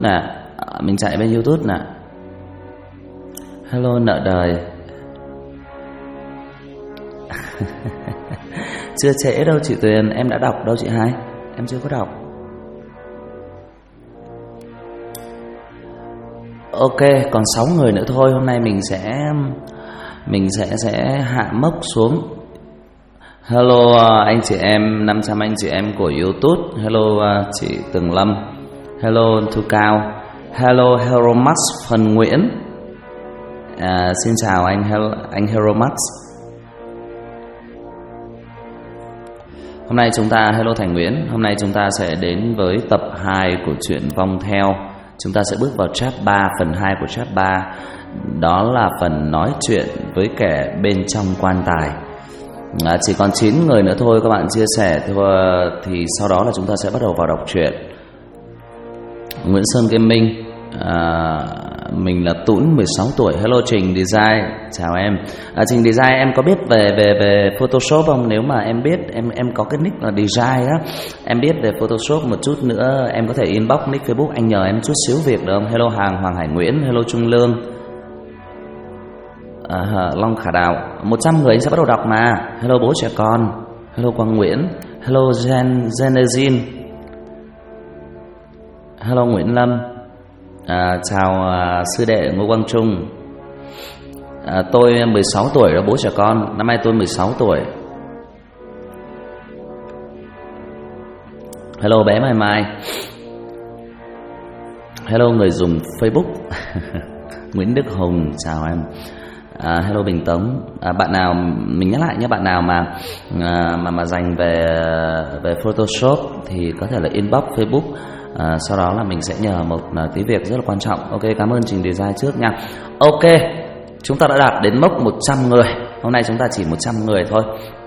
nè, mình chạy bên YouTube nè. Hello nợ đời. Chưa trễ đâu chị Tuyền, em đã đọc đâu chị Hai. Em chưa có đọc. Ok, còn 6 người nữa thôi. Hôm nay mình sẽ hạ mốc xuống. Hello anh chị em, 500 anh chị em của YouTube. Hello chị Tường Lâm. Hello Thu Cao. Hello Heromax Phần Nguyễn. Xin chào anh Heromax. Hôm nay chúng ta, hello Thành Nguyễn. Hôm nay chúng ta sẽ đến với tập 2 của truyện Vong Theo. Chúng ta sẽ bước vào chap 3, phần 2 của chap 3. Đó là phần nói chuyện với kẻ bên trong quan tài. Chỉ còn 9 người nữa thôi, các bạn chia sẻ thôi, thì sau đó là chúng ta sẽ bắt đầu vào đọc truyện. Nguyễn Sơn Gaming, mình là Tũn 16 tuổi. Hello Trình Design, chào em. Trình Design, em có biết về Photoshop không? Nếu mà em biết, em có cái nick là Design á, em biết về Photoshop một chút nữa, em có thể inbox nick Facebook, anh nhờ em chút xíu việc được không? Hello Hoàng Hải Nguyễn, hello Trung Lương, Long Khả Đạo. 100 người anh sẽ bắt đầu đọc mà. Hello bố trẻ con, hello Quang Nguyễn, hello Genezin, hello Nguyễn Lâm. Chào sư đệ Ngô Quang Trung. Tôi 16 tuổi đó bố trẻ con. Năm nay tôi 16 tuổi. Hello bé Mai Mai. Hello người dùng Facebook. Nguyễn Đức Hùng, chào em. Hello Bình Tống. Bạn nào, mình nhắc lại nhé, bạn nào mà dành về Photoshop thì có thể là inbox Facebook. Sau đó là mình sẽ nhờ một tí việc rất là quan trọng. Ok, cảm ơn Trình Design trước nha. Ok, chúng ta đã đạt đến mốc 100 người. Hôm nay chúng ta chỉ 100 người thôi.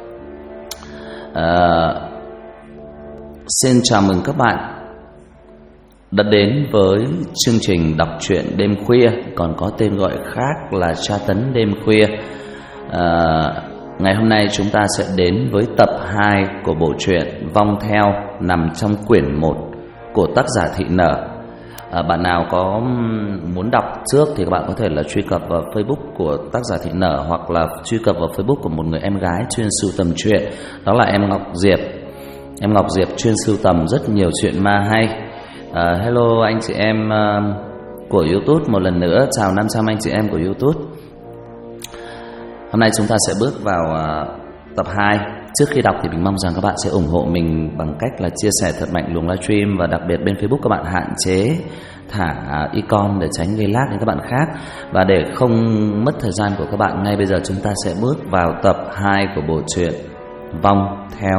Xin chào mừng các bạn đã đến với chương trình đọc truyện đêm khuya, còn có tên gọi khác là tra tấn đêm khuya. Ngày hôm nay chúng ta sẽ đến với tập 2 của bộ truyện Vong Theo, nằm trong quyển 1 của tác giả Thị Nở. Bạn nào có muốn đọc trước thì các bạn có thể là truy cập vào Facebook của tác giả Thị Nở, hoặc là truy cập vào Facebook của một người em gái chuyên sưu tầm truyện, đó là em Ngọc Diệp. Em Ngọc Diệp chuyên sưu tầm rất nhiều chuyện ma hay. Hello anh chị em của YouTube một lần nữa, chào 500 anh chị em của YouTube. Hôm nay chúng ta sẽ bước vào tập 2. Trước khi đọc thì mình mong rằng các bạn sẽ ủng hộ mình bằng cách là chia sẻ thật mạnh luồng livestream, và đặc biệt bên Facebook các bạn hạn chế thả icon để tránh gây lag đến các bạn khác. Và để không mất thời gian của các bạn, ngay bây giờ chúng ta sẽ bước vào tập 2 của bộ truyện Vong Theo.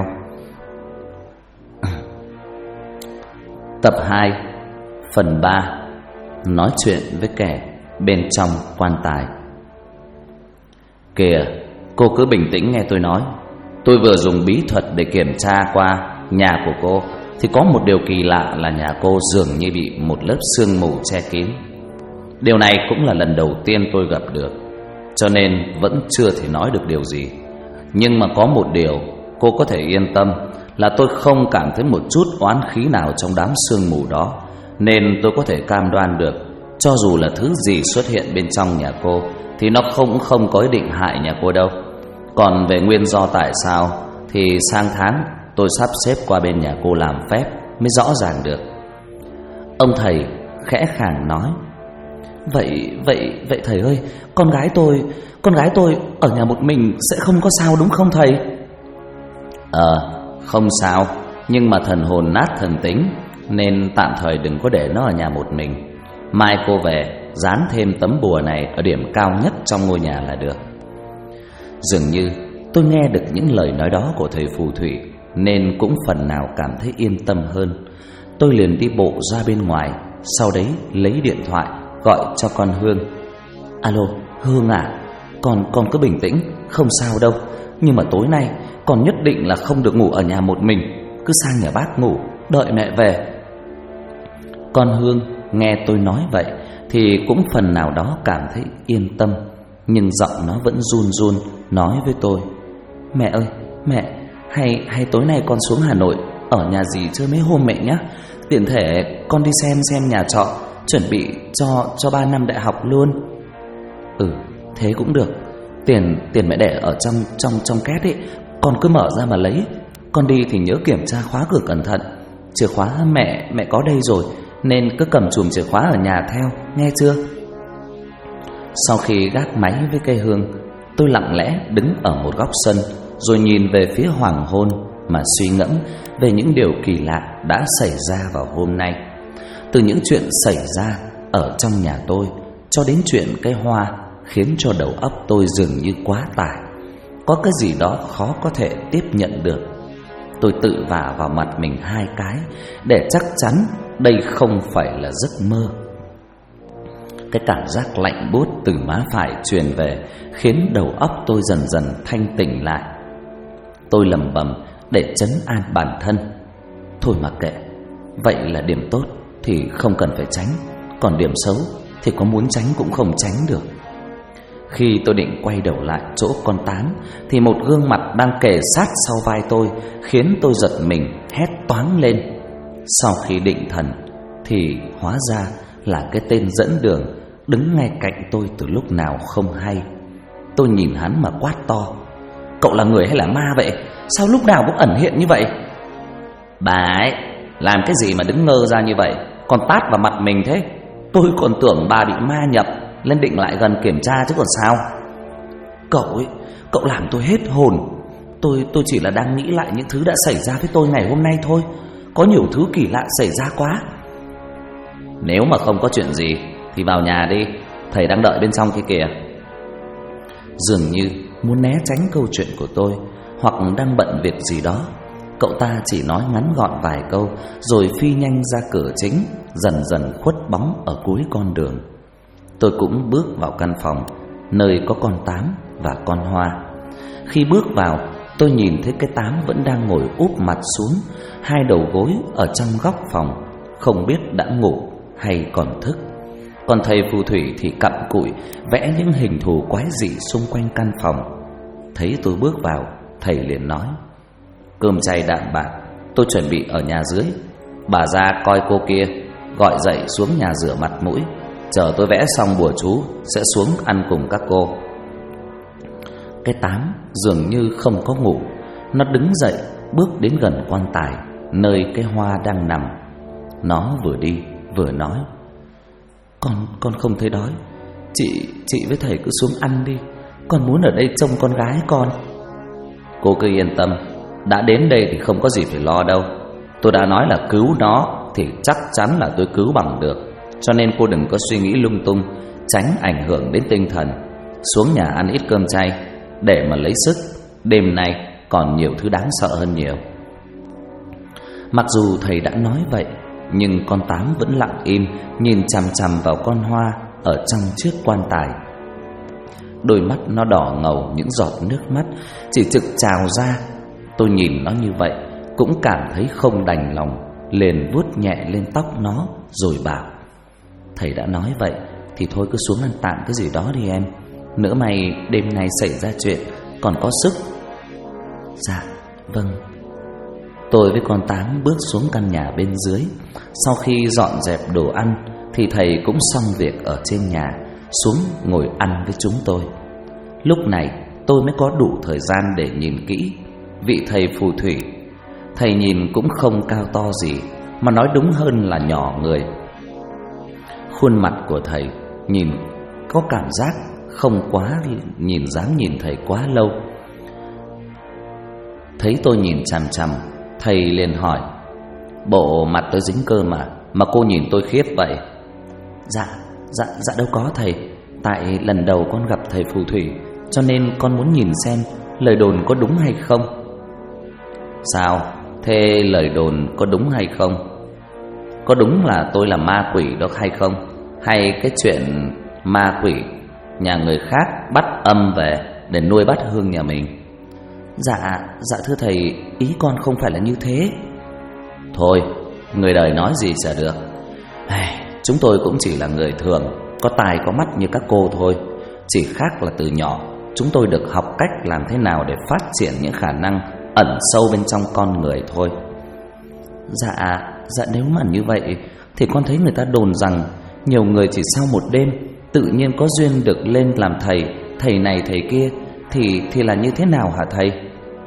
Tập 2, phần 3, nói chuyện với kẻ bên trong quan tài. Kìa, cô cứ bình tĩnh nghe tôi nói. Tôi vừa dùng bí thuật để kiểm tra qua nhà của cô, thì có một điều kỳ lạ là nhà cô dường như bị một lớp sương mù che kín. Điều này cũng là lần đầu tiên tôi gặp được, cho nên vẫn chưa thể nói được điều gì. Nhưng mà có một điều cô có thể yên tâm, là tôi không cảm thấy một chút oán khí nào trong đám sương mù đó. Nên tôi có thể cam đoan được, cho dù là thứ gì xuất hiện bên trong nhà cô, thì nó không có ý định hại nhà cô đâu. Còn về nguyên do tại sao thì sang tháng tôi sắp xếp qua bên nhà cô làm phép mới rõ ràng được. Ông thầy khẽ khàng nói. Vậy thầy ơi, con gái tôi ở nhà một mình sẽ không có sao đúng không thầy? Không sao, nhưng mà thần hồn nát thần tính, nên tạm thời đừng có để nó ở nhà một mình. Mai cô về dán thêm tấm bùa này ở điểm cao nhất trong ngôi nhà là được. Dường như tôi nghe được những lời nói đó của thầy phù thủy, nên cũng phần nào cảm thấy yên tâm hơn. Tôi liền đi bộ ra bên ngoài, sau đấy lấy điện thoại gọi cho con Hương. Alo Hương à, con cứ bình tĩnh, không sao đâu. Nhưng mà tối nay con nhất định là không được ngủ ở nhà một mình, cứ sang nhà bác ngủ, đợi mẹ về. Con Hương nghe tôi nói vậy thì cũng phần nào đó cảm thấy yên tâm, nhưng giọng nó vẫn run run nói với tôi. Mẹ ơi, mẹ, hay tối nay con xuống Hà Nội ở nhà dì chơi mấy hôm mẹ nhé. Tiện thể con đi xem nhà trọ, chuẩn bị cho 3 năm đại học luôn. Thế cũng được. Tiền mẹ để ở trong két ấy, con cứ mở ra mà lấy. Con đi thì nhớ kiểm tra khóa cửa cẩn thận. Chìa khóa mẹ có đây rồi, nên cứ cầm chùm chìa khóa ở nhà theo, nghe chưa? Sau khi gác máy với cây hương, tôi lặng lẽ đứng ở một góc sân, rồi nhìn về phía hoàng hôn mà suy ngẫm về những điều kỳ lạ đã xảy ra vào hôm nay. Từ những chuyện xảy ra ở trong nhà tôi cho đến chuyện cây hoa khiến cho đầu óc tôi dường như quá tải. Có cái gì đó khó có thể tiếp nhận được. Tôi tự vả vào mặt mình 2 cái để chắc chắn đây không phải là giấc mơ. Cái cảm giác lạnh buốt từ má phải truyền về khiến đầu óc tôi dần dần thanh tỉnh lại. Tôi lẩm bẩm để trấn an bản thân. Thôi mà kệ, vậy là điểm tốt thì không cần phải tránh, còn điểm xấu thì có muốn tránh cũng không tránh được. Khi tôi định quay đầu lại chỗ con Tám thì một gương mặt đang kề sát sau vai tôi khiến tôi giật mình hét toáng lên. Sau khi định thần thì hóa ra là cái tên dẫn đường đứng ngay cạnh tôi từ lúc nào không hay. Tôi nhìn hắn mà quát to: "Cậu là người hay là ma vậy? Sao lúc nào cũng ẩn hiện như vậy?" "Bà ấy, làm cái gì mà đứng ngơ ra như vậy, còn tát vào mặt mình thế? Tôi còn tưởng bà bị ma nhập nên định lại gần kiểm tra chứ còn sao." Cậu làm tôi hết hồn. Tôi chỉ là đang nghĩ lại những thứ đã xảy ra với tôi ngày hôm nay thôi. Có nhiều thứ kỳ lạ xảy ra quá. "Nếu mà không có chuyện gì thì vào nhà đi, thầy đang đợi bên trong kia kìa." Dường như muốn né tránh câu chuyện của tôi hoặc đang bận việc gì đó, cậu ta chỉ nói ngắn gọn vài câu rồi phi nhanh ra cửa chính, dần dần khuất bóng ở cuối con đường. Tôi cũng bước vào căn phòng nơi có con Tám và con Hoa. Khi bước vào, tôi nhìn thấy cái Tám vẫn đang ngồi úp mặt xuống, 2 đầu gối ở trong góc phòng, không biết đã ngủ hay còn thức. Còn thầy phù thủy thì cặm cụi vẽ những hình thù quái dị xung quanh căn phòng. Thấy tôi bước vào, thầy liền nói: "Cơm chay đạm bạc tôi chuẩn bị ở nhà dưới. Bà ra coi cô kia, gọi dậy xuống nhà rửa mặt mũi. Chờ tôi vẽ xong bùa chú sẽ xuống ăn cùng các cô." Cái Tám dường như không có ngủ. Nó đứng dậy bước đến gần quan tài nơi cái Hoa đang nằm. Nó vừa đi vừa nói: Con không thấy đói. Chị với thầy cứ xuống ăn đi. Con muốn ở đây trông con gái con." "Cô cứ yên tâm, đã đến đây thì không có gì phải lo đâu. Tôi đã nói là cứu nó thì chắc chắn là tôi cứu bằng được. Cho nên cô đừng có suy nghĩ lung tung, tránh ảnh hưởng đến tinh thần. Xuống nhà ăn ít cơm chay để mà lấy sức. Đêm nay còn nhiều thứ đáng sợ hơn nhiều." Mặc dù thầy đã nói vậy, nhưng con Tám vẫn lặng im nhìn chằm chằm vào con Hoa ở trong chiếc quan tài. Đôi mắt nó đỏ ngầu, những giọt nước mắt chỉ trực trào ra. Tôi nhìn nó như vậy cũng cảm thấy không đành lòng, liền vuốt nhẹ lên tóc nó rồi bảo: "Thầy đã nói vậy thì thôi cứ xuống ăn tạm cái gì đó đi em. Nỡ may đêm nay xảy ra chuyện còn có sức." "Dạ, vâng." Tôi với con Tám bước xuống căn nhà bên dưới. Sau khi dọn dẹp đồ ăn thì thầy cũng xong việc ở trên nhà, xuống ngồi ăn với chúng tôi. Lúc này tôi mới có đủ thời gian để nhìn kỹ vị thầy phù thủy. Thầy nhìn cũng không cao to gì, mà nói đúng hơn là nhỏ người. Khuôn mặt của thầy nhìn có cảm giác không quá dám nhìn thầy quá lâu. Thấy tôi nhìn chằm chằm, thầy liền hỏi: "Bộ mặt tôi dính cơm mà cô nhìn tôi khiếp vậy?" Dạ đâu có thầy. Tại lần đầu con gặp thầy phù thủy, cho nên con muốn nhìn xem lời đồn có đúng hay không." "Sao? Thế lời đồn có đúng hay không? Có đúng là tôi là ma quỷ đó hay không? Hay cái chuyện ma quỷ nhà người khác bắt âm về để nuôi bắt hương nhà mình?" Dạ thưa thầy, ý con không phải là như thế." "Thôi, người đời nói gì sẽ được. Chúng tôi cũng chỉ là người thường, có tai có mắt như các cô thôi. Chỉ khác là từ nhỏ chúng tôi được học cách làm thế nào để phát triển những khả năng ẩn sâu bên trong con người thôi." Dạ nếu mà như vậy thì con thấy người ta đồn rằng nhiều người chỉ sau một đêm tự nhiên có duyên được lên làm thầy, thầy này thầy kia, thì là như thế nào hả thầy?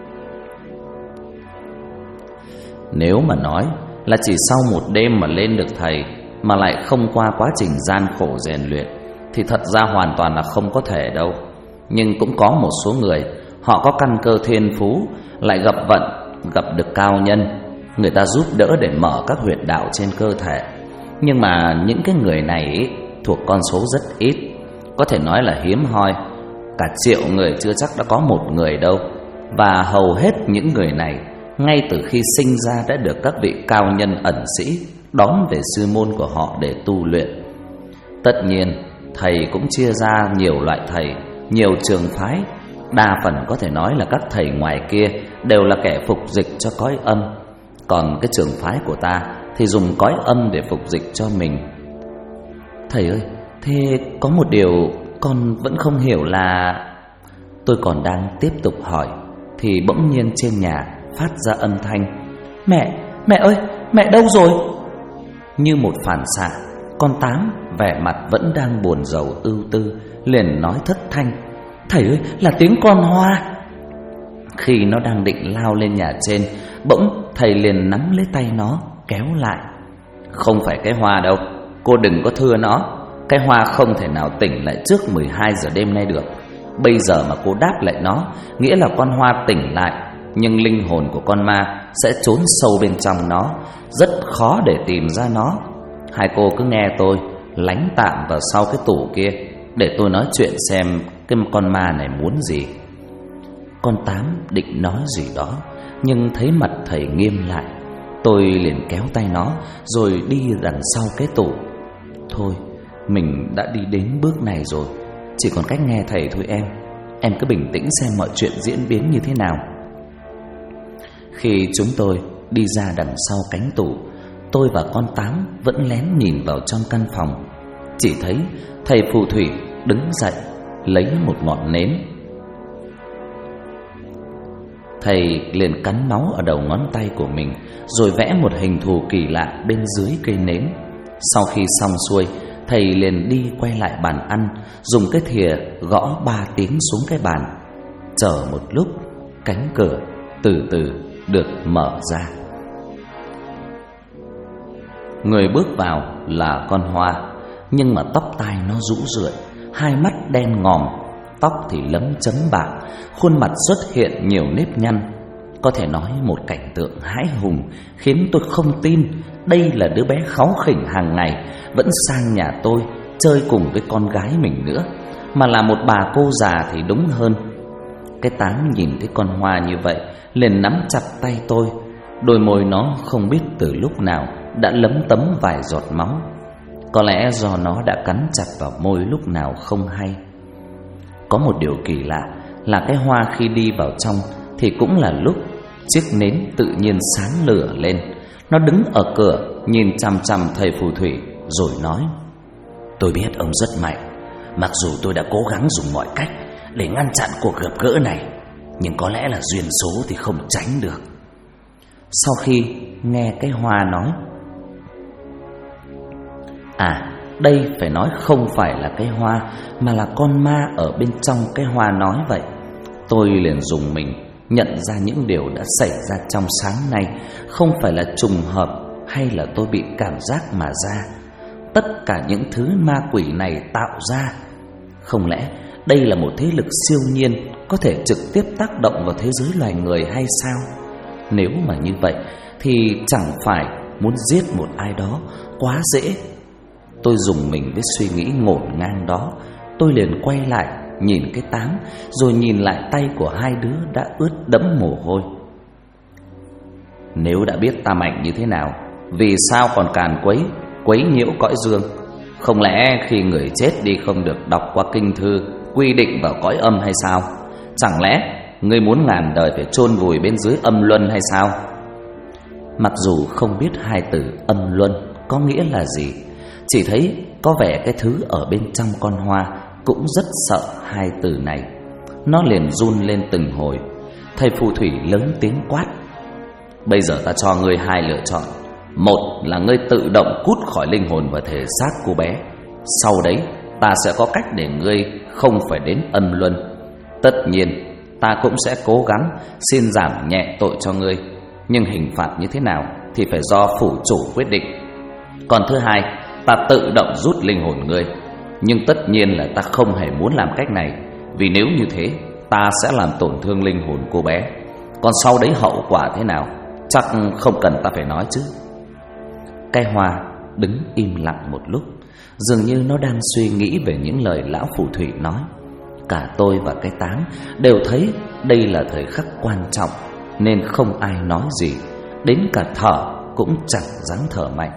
Nếu mà nói là chỉ sau một đêm mà lên được thầy mà lại không qua quá trình gian khổ rèn luyện thì thật ra hoàn toàn là không có thể đâu. Nhưng cũng có một số người họ có căn cơ thiên phú, lại gặp vận, gặp được cao nhân, người ta giúp đỡ để mở các huyệt đạo trên cơ thể. Nhưng mà những cái người này thuộc con số rất ít, có thể nói là hiếm hoi. Cả triệu người chưa chắc đã có một người đâu. Và hầu hết những người này ngay từ khi sinh ra đã được các vị cao nhân ẩn sĩ đón về sư môn của họ để tu luyện. Tất nhiên thầy cũng chia ra nhiều loại thầy, nhiều trường phái. Đa phần có thể nói là các thầy ngoài kia đều là kẻ phục dịch cho cõi âm. Còn cái trường phái của ta thì dùng cõi âm để phục dịch cho mình. Thầy ơi, thế có một điều con vẫn không hiểu là... Tôi còn đang tiếp tục hỏi thì bỗng nhiên trên nhà phát ra âm thanh: Mẹ ơi, mẹ đâu rồi? Như một phản xạ, con Tám vẻ mặt vẫn đang buồn rầu ưu tư liền nói thất thanh: Thầy ơi, là tiếng con Hoa. Khi nó đang định lao lên nhà trên, bỗng thầy liền nắm lấy tay nó kéo lại: Không phải cái Hoa đâu, cô đừng có thưa nó. Cái Hoa không thể nào tỉnh lại trước 12 giờ đêm nay được. Bây giờ mà cô đáp lại nó, nghĩa là con Hoa tỉnh lại, nhưng linh hồn của con ma sẽ trốn sâu bên trong nó, rất khó để tìm ra nó. Hai cô cứ nghe tôi, lánh tạm vào sau cái tủ kia để tôi nói chuyện xem cái con ma này muốn gì. Con Tám định nói gì đó, nhưng thấy mặt thầy nghiêm lại. Tôi liền kéo tay nó rồi đi đằng sau cái tủ. Thôi, mình đã đi đến bước này rồi, chỉ còn cách nghe thầy thôi em. Em cứ bình tĩnh xem mọi chuyện diễn biến như thế nào. Khi chúng tôi đi ra đằng sau cánh tủ, tôi và con Tám vẫn lén nhìn vào trong căn phòng. Chỉ thấy thầy phù thủy đứng dậy lấy một ngọn nến. Thầy liền cắn máu ở đầu ngón tay của mình, rồi vẽ một hình thù kỳ lạ bên dưới cây nến. Sau khi xong xuôi, thầy liền đi quay lại bàn ăn, dùng cái thìa gõ 3 tiếng xuống cái bàn. Chờ một lúc, cánh cửa từ từ được mở ra. Người bước vào là con Hoa, nhưng mà tóc tai nó rũ rượi, hai mắt đen ngòm, tóc thì lấm chấm bạc, khuôn mặt xuất hiện nhiều nếp nhăn. Có thể nói một cảnh tượng hãi hùng, khiến tôi không tin đây là đứa bé kháu khỉnh hàng ngày vẫn sang nhà tôi chơi cùng với con gái mình nữa, mà là một bà cô già thì đúng hơn. Cái Tám nhìn thấy con Hoa như vậy liền nắm chặt tay tôi. Đôi môi nó không biết từ lúc nào đã lấm tấm vài giọt máu. Có lẽ do nó đã cắn chặt vào môi lúc nào không hay. Có một điều kỳ lạ là cái Hoa khi đi vào trong thì cũng là lúc chiếc nến tự nhiên sáng lửa lên. Nó đứng ở cửa nhìn chằm chằm thầy phù thủy rồi nói: Tôi biết ông rất mạnh, mặc dù tôi đã cố gắng dùng mọi cách để ngăn chặn cuộc gặp gỡ này, nhưng có lẽ là duyên số thì không tránh được. Sau khi nghe cái Hoa nói: đây phải nói không phải là cái Hoa, mà là con ma ở bên trong cái Hoa nói vậy, tôi liền dùng mình nhận ra những điều đã xảy ra trong sáng nay không phải là trùng hợp hay là tôi bị cảm giác mà ra. Tất cả những thứ ma quỷ này tạo ra, không lẽ đây là một thế lực siêu nhiên có thể trực tiếp tác động vào thế giới loài người hay sao? Nếu mà như vậy thì chẳng phải muốn giết một ai đó quá dễ. Tôi dùng mình với suy nghĩ ngổn ngang đó. Tôi liền quay lại nhìn cái Tám, rồi nhìn lại tay của hai đứa đã ướt đẫm mồ hôi. Nếu đã biết ta mạnh như thế nào, vì sao còn càn quấy nhiễu cõi dương? Không lẽ khi người chết đi không được đọc qua kinh thư quy định vào cõi âm hay sao? Chẳng lẽ ngươi muốn ngàn đời phải chôn vùi bên dưới âm luân hay sao? Mặc dù không biết hai từ âm luân có nghĩa là gì, chỉ thấy có vẻ cái thứ ở bên trong con Hoa cũng rất sợ hai từ này. Nó liền run lên từng hồi. Thầy phù thủy lớn tiếng quát: Bây giờ ta cho ngươi hai lựa chọn. Một là ngươi tự động cút khỏi linh hồn và thể xác cô bé. Sau đấy ta sẽ có cách để ngươi không phải đến âm luân. Tất nhiên ta cũng sẽ cố gắng xin giảm nhẹ tội cho ngươi, nhưng hình phạt như thế nào thì phải do phủ chủ quyết định. Còn thứ hai, ta tự động rút linh hồn ngươi. Nhưng tất nhiên là ta không hề muốn làm cách này, vì nếu như thế ta sẽ làm tổn thương linh hồn cô bé. Còn sau đấy hậu quả thế nào chắc không cần ta phải nói chứ. Cái Hoa đứng im lặng một lúc, dường như nó đang suy nghĩ về những lời lão phù thủy nói. Cả tôi và cái Tám đều thấy đây là thời khắc quan trọng, nên không ai nói gì, đến cả thở cũng chẳng dám thở mạnh.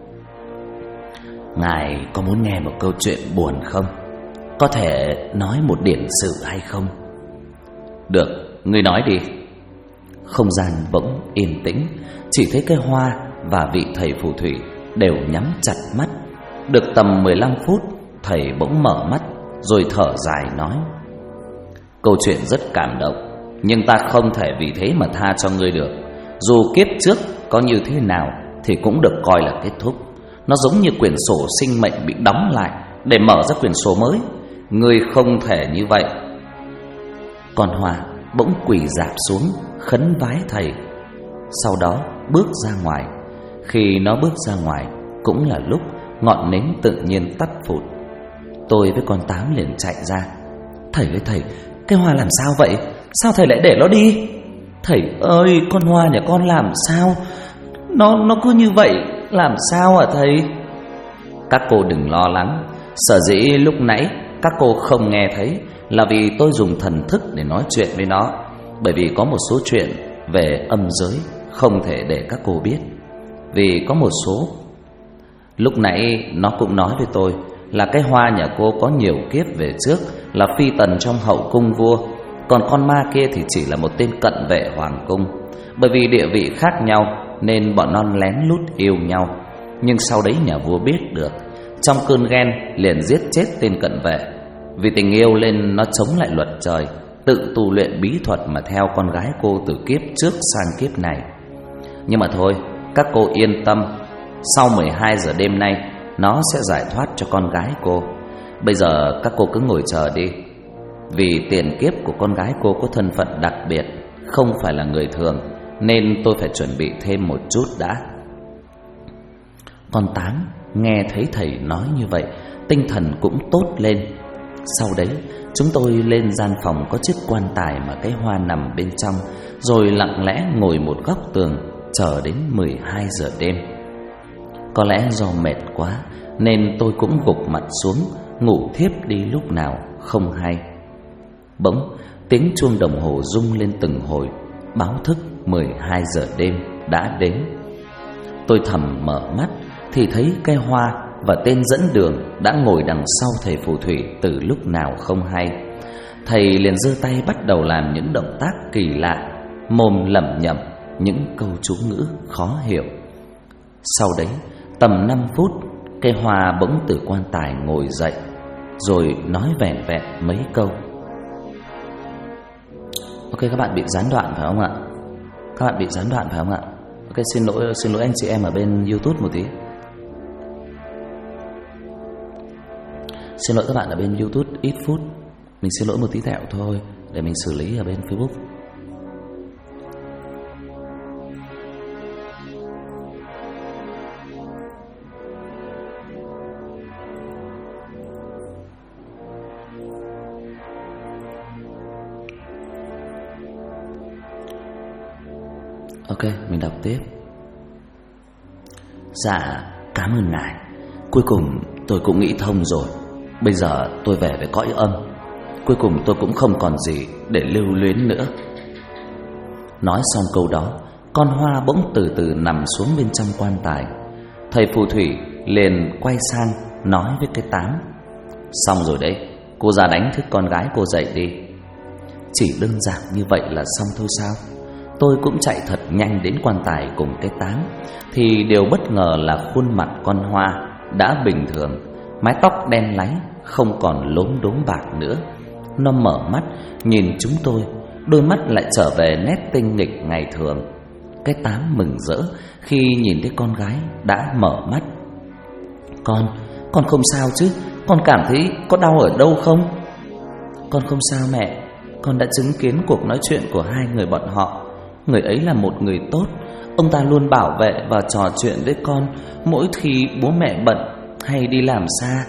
Ngài có muốn nghe một câu chuyện buồn không? Có thể nói một điển sự hay không? Được, ngươi nói đi. Không gian bỗng yên tĩnh, chỉ thấy cái Hoa và vị thầy phù thủy đều nhắm chặt mắt. Được tầm 15 phút, thầy bỗng mở mắt rồi thở dài nói: câu chuyện rất cảm động, nhưng ta không thể vì thế mà tha cho ngươi được. Dù kiếp trước có như thế nào thì cũng được coi là kết thúc. Nó giống như quyển sổ sinh mệnh bị đóng lại để mở ra quyển sổ mới. Ngươi không thể như vậy. Con Hoa bỗng quỳ rạp xuống khấn vái thầy, sau đó bước ra ngoài. Khi nó bước ra ngoài cũng là lúc ngọn nến tự nhiên tắt phụt. Tôi với con Tám liền chạy ra. Thầy ơi thầy, cái Hoa làm sao vậy? Sao thầy lại để nó đi? Thầy ơi, con Hoa nhà con làm sao? Nó cứ như vậy, làm sao hả thầy? Các cô đừng lo lắng. Sở dĩ lúc nãy các cô không nghe thấy là vì tôi dùng thần thức để nói chuyện với nó. Bởi vì có một số chuyện về âm giới không thể để các cô biết. Vì có một số, lúc nãy nó cũng nói với tôi là cái Hoa nhà cô có nhiều kiếp về trước là phi tần trong hậu cung vua, còn con ma kia thì chỉ là một tên cận vệ hoàng cung. Bởi vì địa vị khác nhau nên bọn nó lén lút yêu nhau. Nhưng sau đấy nhà vua biết được, trong cơn ghen liền giết chết tên cận vệ. Vì tình yêu nên nó chống lại luật trời, tự tu luyện bí thuật mà theo con gái cô từ kiếp trước sang kiếp này. Nhưng mà thôi, các cô yên tâm, sau 12 giờ đêm nay nó sẽ giải thoát cho con gái cô. Bây giờ các cô cứ ngồi chờ đi. Vì tiền kiếp của con gái cô có thân phận đặc biệt, không phải là người thường, nên tôi phải chuẩn bị thêm một chút đã. Con Tám nghe thấy thầy nói như vậy, tinh thần cũng tốt lên. Sau đấy chúng tôi lên gian phòng có chiếc quan tài mà cái Hoa nằm bên trong, rồi lặng lẽ ngồi một góc tường chờ đến 12 giờ đêm. Có lẽ do mệt quá nên tôi cũng gục mặt xuống, ngủ thiếp đi lúc nào không hay. Bỗng tiếng chuông đồng hồ rung lên từng hồi, báo thức 12 giờ đêm đã đến. Tôi thầm mở mắt thì thấy cái Hoa và tên dẫn đường đã ngồi đằng sau thầy phù thủy từ lúc nào không hay. Thầy liền giơ tay bắt đầu làm những động tác kỳ lạ, mồm lẩm nhẩm những câu chú ngữ khó hiểu. Sau đấy tầm 5 phút, cái Hoa bỗng từ quan tài ngồi dậy, rồi nói vẻn vẹn mấy câu. Ok, các bạn bị gián đoạn phải không ạ? Các bạn bị gián đoạn phải không ạ? Ok, xin lỗi anh chị em ở bên YouTube một tí. Xin lỗi các bạn ở bên YouTube ít phút. Mình xin lỗi một tí tẹo thôi, để mình xử lý ở bên Facebook. Ok, mình đọc tiếp. Dạ, cảm ơn ngài. Cuối cùng tôi cũng nghĩ thông rồi. Bây giờ tôi về với cõi âm. Cuối cùng tôi cũng không còn gì để lưu luyến nữa. Nói xong câu đó, con Hoa bỗng từ từ nằm xuống bên trong quan tài. Thầy phù thủy liền quay sang nói với cái Tám: xong rồi đấy, cô ra đánh thức con gái cô dậy đi. Chỉ đơn giản như vậy là xong thôi sao? Tôi cũng chạy thật nhanh đến quan tài cùng cái Tám, thì điều bất ngờ là khuôn mặt con Hoa đã bình thường, mái tóc đen láy, không còn lốm đốm bạc nữa. Nó mở mắt nhìn chúng tôi, đôi mắt lại trở về nét tinh nghịch ngày thường. Cái Tám mừng rỡ khi nhìn thấy con gái đã mở mắt. Con không sao chứ? Con cảm thấy có đau ở đâu không? Con không sao mẹ. Con đã chứng kiến cuộc nói chuyện của hai người bọn họ. Người ấy là một người tốt. Ông ta luôn bảo vệ và trò chuyện với con mỗi khi bố mẹ bận hay đi làm xa.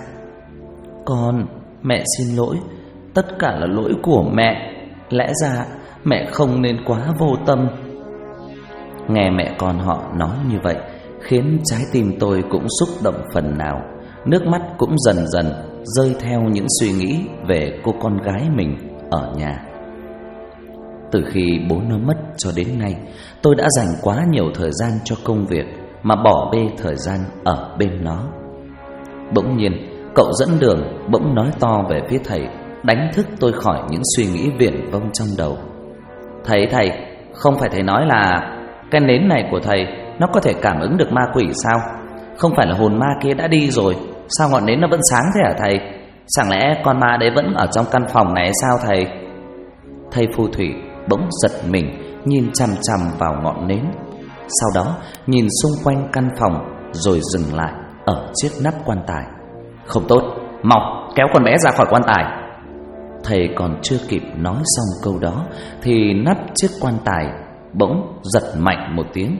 Mẹ xin lỗi. Tất cả là lỗi của mẹ. Lẽ ra mẹ không nên quá vô tâm. Nghe mẹ con họ nói như vậy khiến trái tim tôi cũng xúc động phần nào. Nước mắt cũng dần dần rơi theo những suy nghĩ về cô con gái mình ở nhà. Từ khi bố nó mất cho đến nay, tôi đã dành quá nhiều thời gian cho công việc mà bỏ bê thời gian ở bên nó. Bỗng nhiên, cậu dẫn đường bỗng nói to về phía thầy, đánh thức tôi khỏi những suy nghĩ viển vông trong đầu. Thầy, không phải thầy nói là cái nến này của thầy nó có thể cảm ứng được ma quỷ sao? Không phải là hồn ma kia đã đi rồi, sao ngọn nến nó vẫn sáng thế hả thầy? Chẳng lẽ con ma đấy vẫn ở trong căn phòng này sao thầy? Thầy phù thủy bỗng giật mình, nhìn chằm chằm vào ngọn nến. Sau đó nhìn xung quanh căn phòng rồi dừng lại ở chiếc nắp quan tài. Không tốt, mau kéo con bé ra khỏi quan tài. Thầy còn chưa kịp nói xong câu đó thì nắp chiếc quan tài bỗng giật mạnh một tiếng.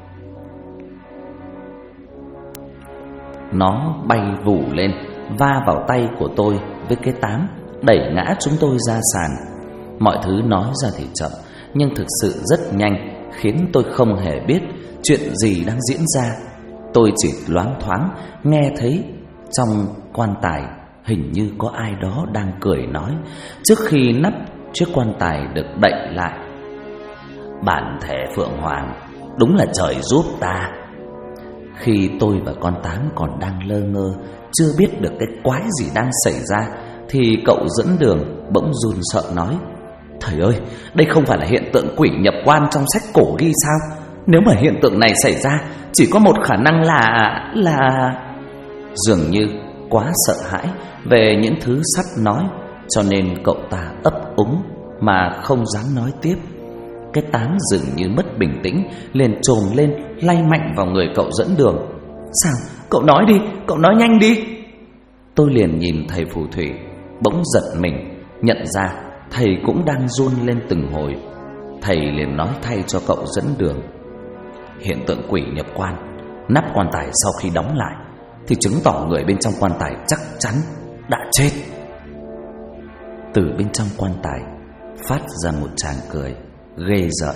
Nó bay vù lên, va vào tay của tôi với cái Tám, đẩy ngã chúng tôi ra sàn. Mọi thứ nói ra thì chậm, nhưng thực sự rất nhanh, khiến tôi không hề biết chuyện gì đang diễn ra. Tôi chỉ loáng thoáng nghe thấy trong quan tài hình như có ai đó đang cười nói trước khi nắp chiếc quan tài được đậy lại. Bản thể Phượng Hoàng, đúng là trời giúp ta. Khi tôi và con Tám còn đang lơ ngơ, chưa biết được cái quái gì đang xảy ra, thì cậu dẫn đường bỗng run sợ nói: Thầy ơi, đây không phải là hiện tượng quỷ nhập quan trong sách cổ ghi sao? Nếu mà hiện tượng này xảy ra, chỉ có một khả năng là... Dường như quá sợ hãi về những thứ sắp nói, cho nên cậu ta ấp úng mà không dám nói tiếp. Cái Tám dường như mất bình tĩnh, liền chồm lên lay mạnh vào người cậu dẫn đường. Sao? Cậu nói đi, cậu nói nhanh đi. Tôi liền nhìn thầy phù thủy, bỗng giật mình, nhận ra thầy cũng đang run lên từng hồi. Thầy liền nói thay cho cậu dẫn đường: Hiện tượng quỷ nhập quan, nắp quan tài sau khi đóng lại thì chứng tỏ người bên trong quan tài chắc chắn đã chết. Từ bên trong quan tài phát ra một tràng cười ghê rợn.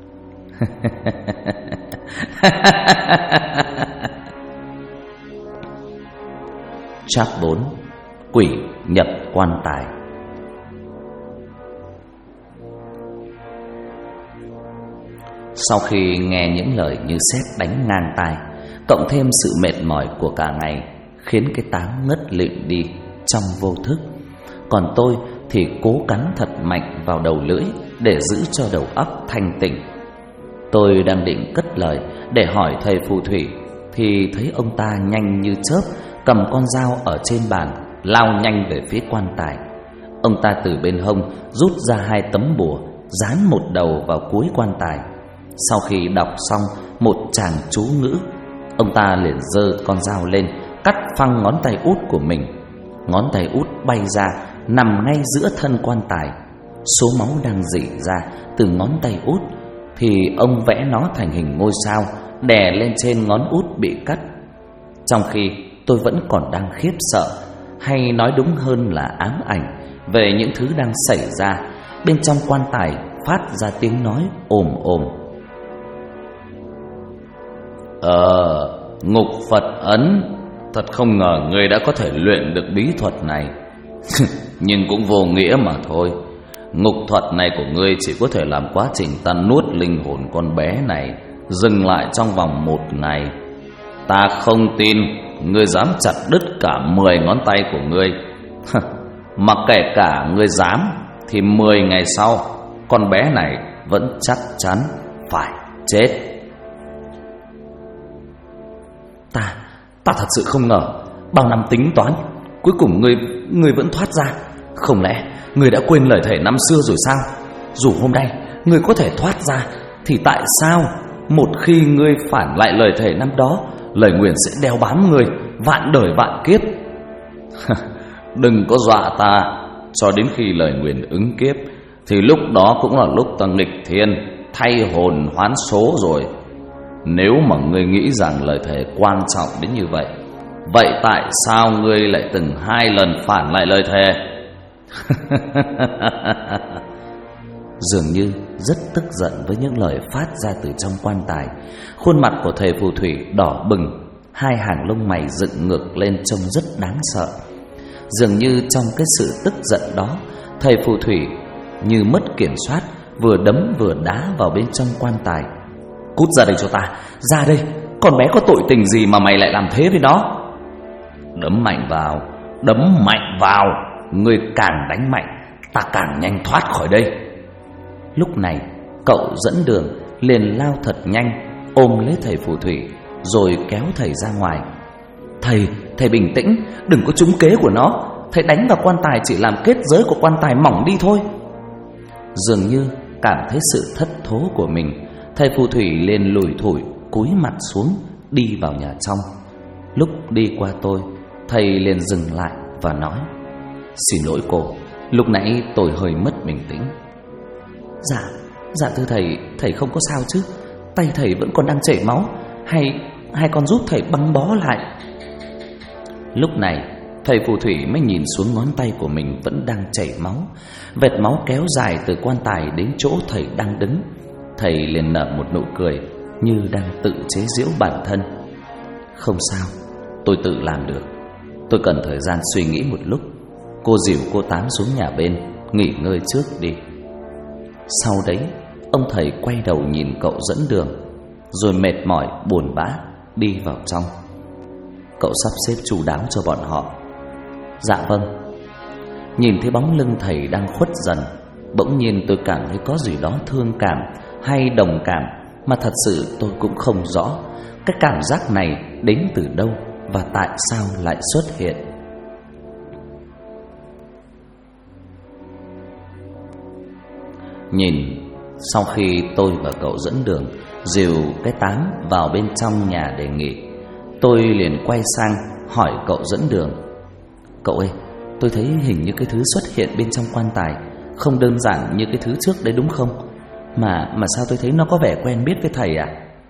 Chap 4: Quỷ nhập quan tài. Sau khi nghe những lời như sét đánh ngang tai, cộng thêm sự mệt mỏi của cả ngày, khiến cái Tám ngất lịm đi trong vô thức. Còn tôi thì cố cắn thật mạnh vào đầu lưỡi để giữ cho đầu óc thanh tỉnh. Tôi đang định cất lời để hỏi thầy phù thủy thì thấy ông ta nhanh như chớp cầm con dao ở trên bàn, lao nhanh về phía quan tài. Ông ta từ bên hông rút ra 2 tấm bùa, dán một đầu vào cuối quan tài. Sau khi đọc xong một tràng chú ngữ, ông ta liền giơ con dao lên, cắt phăng ngón tay út của mình. Ngón tay út bay ra, nằm ngay giữa thân quan tài. Số máu đang rỉ ra từ ngón tay út thì ông vẽ nó thành hình ngôi sao, đè lên trên ngón út bị cắt. Trong khi tôi vẫn còn đang khiếp sợ, hay nói đúng hơn là ám ảnh về những thứ đang xảy ra, bên trong quan tài phát ra tiếng nói ồm ồm: Ngục Phật ấn, thật không ngờ ngươi đã có thể luyện được bí thuật này. Nhưng cũng vô nghĩa mà thôi. Ngục thuật này của ngươi chỉ có thể làm quá trình ta nuốt linh hồn con bé này dừng lại trong vòng 1 ngày. Ta không tin ngươi dám chặt đứt cả 10 ngón tay của ngươi. Mà kể cả ngươi dám thì 10 ngày sau con bé này vẫn chắc chắn phải chết. Ta thật sự không ngờ, bao năm tính toán, cuối cùng ngươi vẫn thoát ra. Không lẽ ngươi đã quên lời thề năm xưa rồi sao? Dù hôm nay ngươi có thể thoát ra thì tại sao một khi ngươi phản lại lời thề năm đó, lời nguyền sẽ đeo bám ngươi vạn đời vạn kiếp. Đừng có dọa ta, cho đến khi lời nguyền ứng kiếp thì lúc đó cũng là lúc ta nghịch thiên, thay hồn hoán số rồi. Nếu mà ngươi nghĩ rằng lời thề quan trọng đến như vậy, vậy tại sao ngươi lại từng 2 lần phản lại lời thề? Dường như rất tức giận với những lời phát ra từ trong quan tài, khuôn mặt của thầy phù thủy đỏ bừng, 2 hàng lông mày dựng ngược lên trông rất đáng sợ. Dường như trong cái sự tức giận đó, thầy phù thủy như mất kiểm soát, vừa đấm vừa đá vào bên trong quan tài. Cút ra đây cho ta, ra đây, con bé có tội tình gì mà mày lại làm thế với nó? Đấm mạnh vào, đấm mạnh vào, ngươi càng đánh mạnh, ta càng nhanh thoát khỏi đây. Lúc này cậu dẫn đường liền lao thật nhanh, ôm lấy thầy phù thủy rồi kéo thầy ra ngoài. Thầy bình tĩnh, đừng có trúng kế của nó. Thầy đánh vào quan tài chỉ làm kết giới của quan tài mỏng đi thôi. Dường như cảm thấy sự thất thố của mình, thầy phù thủy liền lủi thủi cúi mặt xuống đi vào nhà trong. Lúc đi qua tôi, thầy liền dừng lại và nói: Xin lỗi cô, lúc nãy tôi hơi mất bình tĩnh. Dạ thưa thầy không có sao chứ? Tay thầy vẫn còn đang chảy máu, hay con giúp thầy băng bó lại? Lúc này thầy phù thủy mới nhìn xuống ngón tay của mình vẫn đang chảy máu, vệt máu kéo dài từ quan tài đến chỗ thầy đang đứng. Thầy liền nở một nụ cười như đang tự chế giễu bản thân. Không sao, tôi tự làm được. Tôi cần thời gian suy nghĩ một lúc. Cô dìu cô Tám xuống nhà bên nghỉ ngơi trước đi. Sau đấy ông thầy quay đầu nhìn cậu dẫn đường, rồi mệt mỏi buồn bã đi vào trong. Cậu sắp xếp chu đáo cho bọn họ. Dạ vâng. Nhìn thấy bóng lưng thầy đang khuất dần, bỗng nhiên tôi cảm thấy có gì đó thương cảm hay đồng cảm mà thật sự tôi cũng không rõ. Cái cảm giác này đến từ đâu và tại sao lại xuất hiện. Nhìn sau khi tôi và cậu dẫn đường dìu cái Tám vào bên trong nhà để nghỉ, tôi liền quay sang hỏi cậu dẫn đường: Cậu ơi, tôi thấy hình như cái thứ xuất hiện bên trong quan tài không đơn giản như cái thứ trước đấy đúng không? Mà sao tôi thấy nó có vẻ quen biết với thầy à?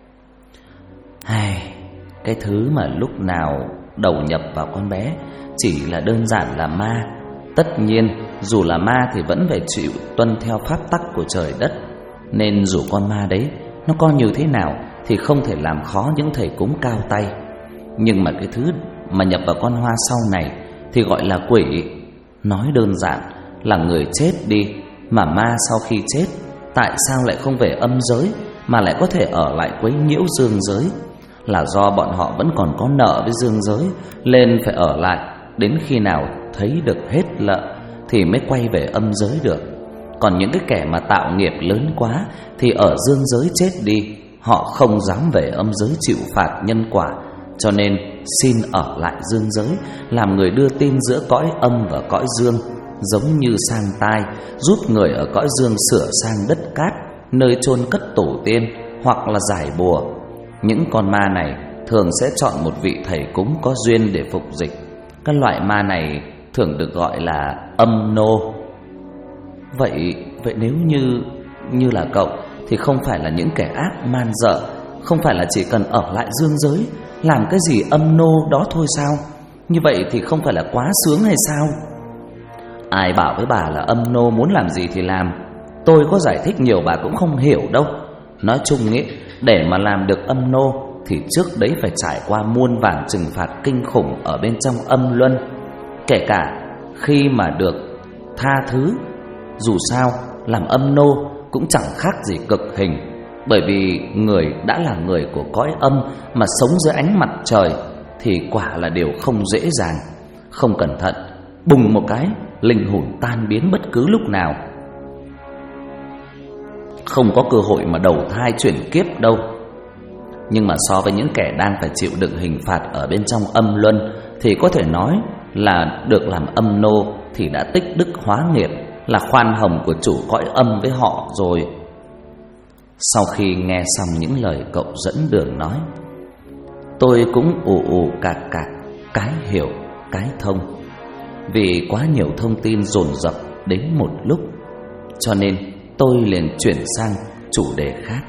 Cái thứ mà lúc nào đầu nhập vào con bé chỉ là đơn giản là ma. Tất nhiên dù là ma thì vẫn phải chịu tuân theo pháp tắc của trời đất, nên dù con ma đấy nó coi như thế nào thì không thể làm khó những thầy cúng cao tay. Nhưng mà cái thứ mà nhập vào con hoa sau này thì gọi là quỷ. Nói đơn giản là người chết đi, mà ma sau khi chết tại sao lại không về âm giới mà lại có thể ở lại quấy nhiễu dương giới? Là do bọn họ vẫn còn có nợ với dương giới, nên phải ở lại đến khi nào thấy được hết nợ thì mới quay về âm giới được. Còn những cái kẻ mà tạo nghiệp lớn quá thì ở dương giới chết đi, họ không dám về âm giới chịu phạt nhân quả, cho nên xin ở lại dương giới làm người đưa tin giữa cõi âm và cõi dương, giống như sang tai, giúp người ở cõi dương sửa sang đất cát, nơi chôn cất tổ tiên, hoặc là giải bùa. Những con ma này thường sẽ chọn một vị thầy cúng có duyên để phục dịch. Các loại ma này thường được gọi là âm nô. Vậy nếu như là cậu thì không phải là những kẻ ác man dợ, không phải là chỉ cần ở lại dương giới làm cái gì âm nô đó thôi sao? Như vậy thì không phải là quá sướng hay sao? Ai bảo với bà là âm nô muốn làm gì thì làm. Tôi có giải thích nhiều bà cũng không hiểu đâu. Nói chung ấy, để mà làm được âm nô thì trước đấy phải trải qua muôn vàn trừng phạt kinh khủng ở bên trong âm luân. Kể cả khi mà được tha thứ, dù sao làm âm nô cũng chẳng khác gì cực hình. Bởi vì người đã là người của cõi âm mà sống dưới ánh mặt trời thì quả là điều không dễ dàng. Không cẩn thận, bùng một cái, linh hồn tan biến bất cứ lúc nào. Không có cơ hội mà đầu thai chuyển kiếp đâu. Nhưng mà so với những kẻ đang phải chịu đựng hình phạt ở bên trong âm luân thì có thể nói là được làm âm nô thì đã tích đức hóa nghiệp, là khoan hồng của chủ cõi âm với họ rồi. Sau khi nghe xong những lời cậu dẫn đường nói, tôi cũng ù ù cạc cạc, cái hiểu cái thông. Vì quá nhiều thông tin dồn dập đến một lúc, cho nên tôi liền chuyển sang chủ đề khác.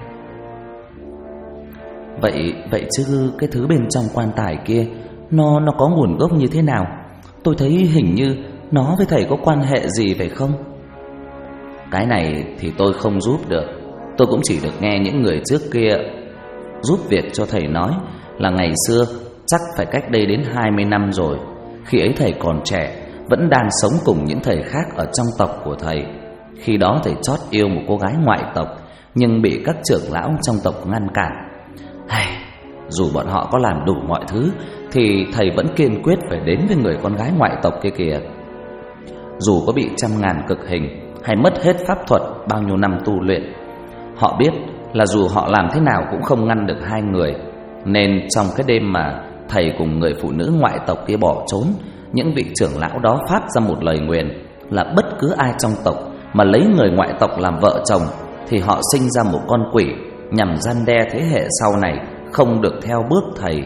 Vậy chứ cái thứ bên trong quan tài kia nó có nguồn gốc như thế nào? Tôi thấy hình như nó với thầy có quan hệ gì phải không? Cái này thì tôi không giúp được. Tôi cũng chỉ được nghe những người trước kia giúp việc cho thầy nói là ngày xưa, chắc phải cách đây đến 20 năm rồi, khi ấy thầy còn trẻ, vẫn đang sống cùng những thầy khác ở trong tộc của thầy. Khi đó thầy chót yêu một cô gái ngoại tộc, nhưng bị các trưởng lão trong tộc ngăn cản. Dù bọn họ có làm đủ mọi thứ thì thầy vẫn kiên quyết phải đến với người con gái ngoại tộc kia kìa. Dù có bị trăm ngàn cực hình hay mất hết pháp thuật bao nhiêu năm tu luyện, họ biết là dù họ làm thế nào cũng không ngăn được hai người. Nên trong cái đêm mà thầy cùng người phụ nữ ngoại tộc kia bỏ trốn, những vị trưởng lão đó phát ra một lời nguyền là bất cứ ai trong tộc mà lấy người ngoại tộc làm vợ chồng thì họ sinh ra một con quỷ, nhằm răn đe thế hệ sau này không được theo bước thầy.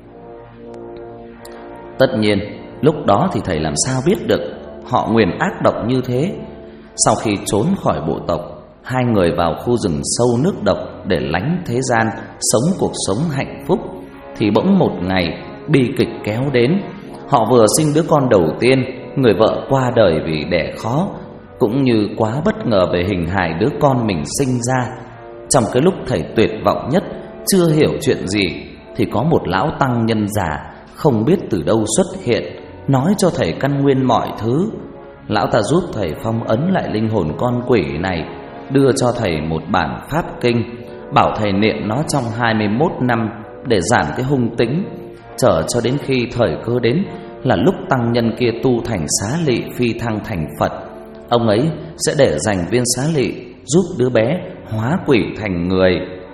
Tất nhiên lúc đó thì thầy làm sao biết được họ nguyền ác độc như thế. Sau khi trốn khỏi bộ tộc, hai người vào khu rừng sâu nước độc để lánh thế gian, sống cuộc sống hạnh phúc, thì bỗng một ngày bi kịch kéo đến. Họ vừa sinh đứa con đầu tiên, người vợ qua đời vì đẻ khó, cũng như quá bất ngờ về hình hài đứa con mình sinh ra. Trong cái lúc thầy tuyệt vọng nhất, chưa hiểu chuyện gì, thì có một lão tăng nhân già không biết từ đâu xuất hiện, nói cho thầy căn nguyên mọi thứ. Lão ta giúp thầy phong ấn lại linh hồn con quỷ này, đưa cho thầy một bản pháp kinh, bảo thầy niệm nó trong 21 năm để giảm cái hung tính, chờ cho đến khi thời cơ đến là lúc tăng nhân kia tu thành xá lị phi thăng thành Phật, ông ấy sẽ để dành viên xá lị giúp đứa bé hóa quỷ thành người.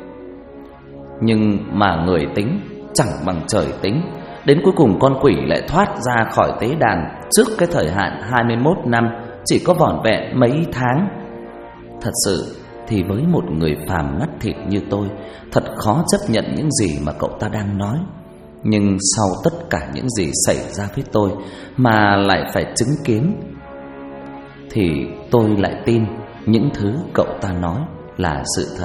Nhưng mà người tính chẳng bằng trời tính, đến cuối cùng con quỷ lại thoát ra khỏi tế đàn trước cái thời hạn 21 năm, chỉ có vỏn vẹn mấy tháng. Thật sự thì với một người phàm ngắt thịt như tôi, thật khó chấp nhận những gì mà cậu ta đang nói. Nhưng sau tất cả những gì xảy ra với tôi mà lại phải chứng kiến, thì tôi lại tin những thứ cậu ta nói là sự thật.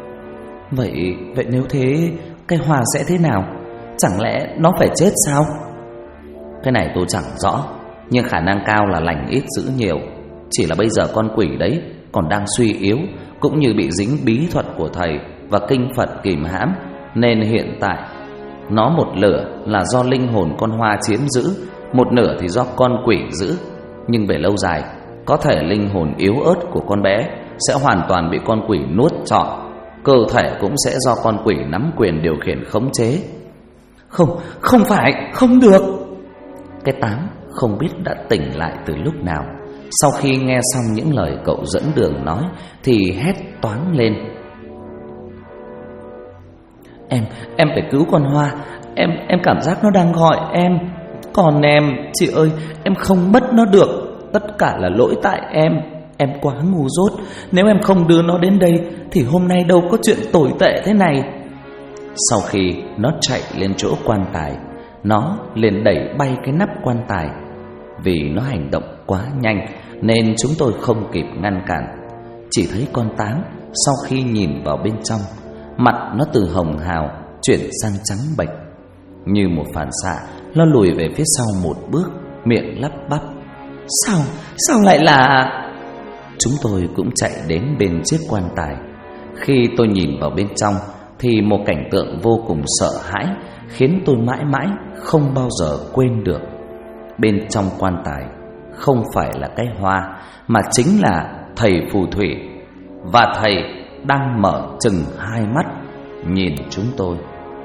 Vậy nếu thế, cái Hoa sẽ thế nào? Chẳng lẽ nó phải chết sao? Cái này tôi chẳng rõ, nhưng khả năng cao là lành ít dữ nhiều. Chỉ là bây giờ con quỷ đấy còn đang suy yếu, cũng như bị dính bí thuật của thầy và kinh Phật kìm hãm, nên hiện tại nó một nửa là do linh hồn con Hoa chiếm giữ, một nửa thì do con quỷ giữ. Nhưng về lâu dài, có thể linh hồn yếu ớt của con bé sẽ hoàn toàn bị con quỷ nuốt trọn, cơ thể cũng sẽ do con quỷ nắm quyền điều khiển khống chế. Không phải, không được. Cái Tám không biết đã tỉnh lại từ lúc nào. Sau khi nghe xong những lời cậu dẫn đường nói thì hét toáng lên: Em phải cứu con Hoa. Em cảm giác nó đang gọi em. Còn em, chị ơi, em không mất nó được. Tất cả là lỗi tại em. Em quá ngu dốt. Nếu em không đưa nó đến đây thì hôm nay đâu có chuyện tồi tệ thế này. Sau khi nó chạy lên chỗ quan tài, nó liền đẩy bay cái nắp quan tài. Vì nó hành động quá nhanh nên chúng tôi không kịp ngăn cản. Chỉ thấy con Tám sau khi nhìn vào bên trong, mặt nó từ hồng hào chuyển sang trắng bệch. Như một phản xạ, nó lùi về phía sau một bước, miệng lắp bắp: Sao lại là... Chúng tôi cũng chạy đến bên chiếc quan tài. Khi tôi nhìn vào bên trong thì một cảnh tượng vô cùng sợ hãi, khiến tôi mãi mãi không bao giờ quên được. Bên trong quan tài không phải là cái Hoa, mà chính là thầy phù thủy. Và thầy đang mở chừng hai mắt nhìn chúng tôi.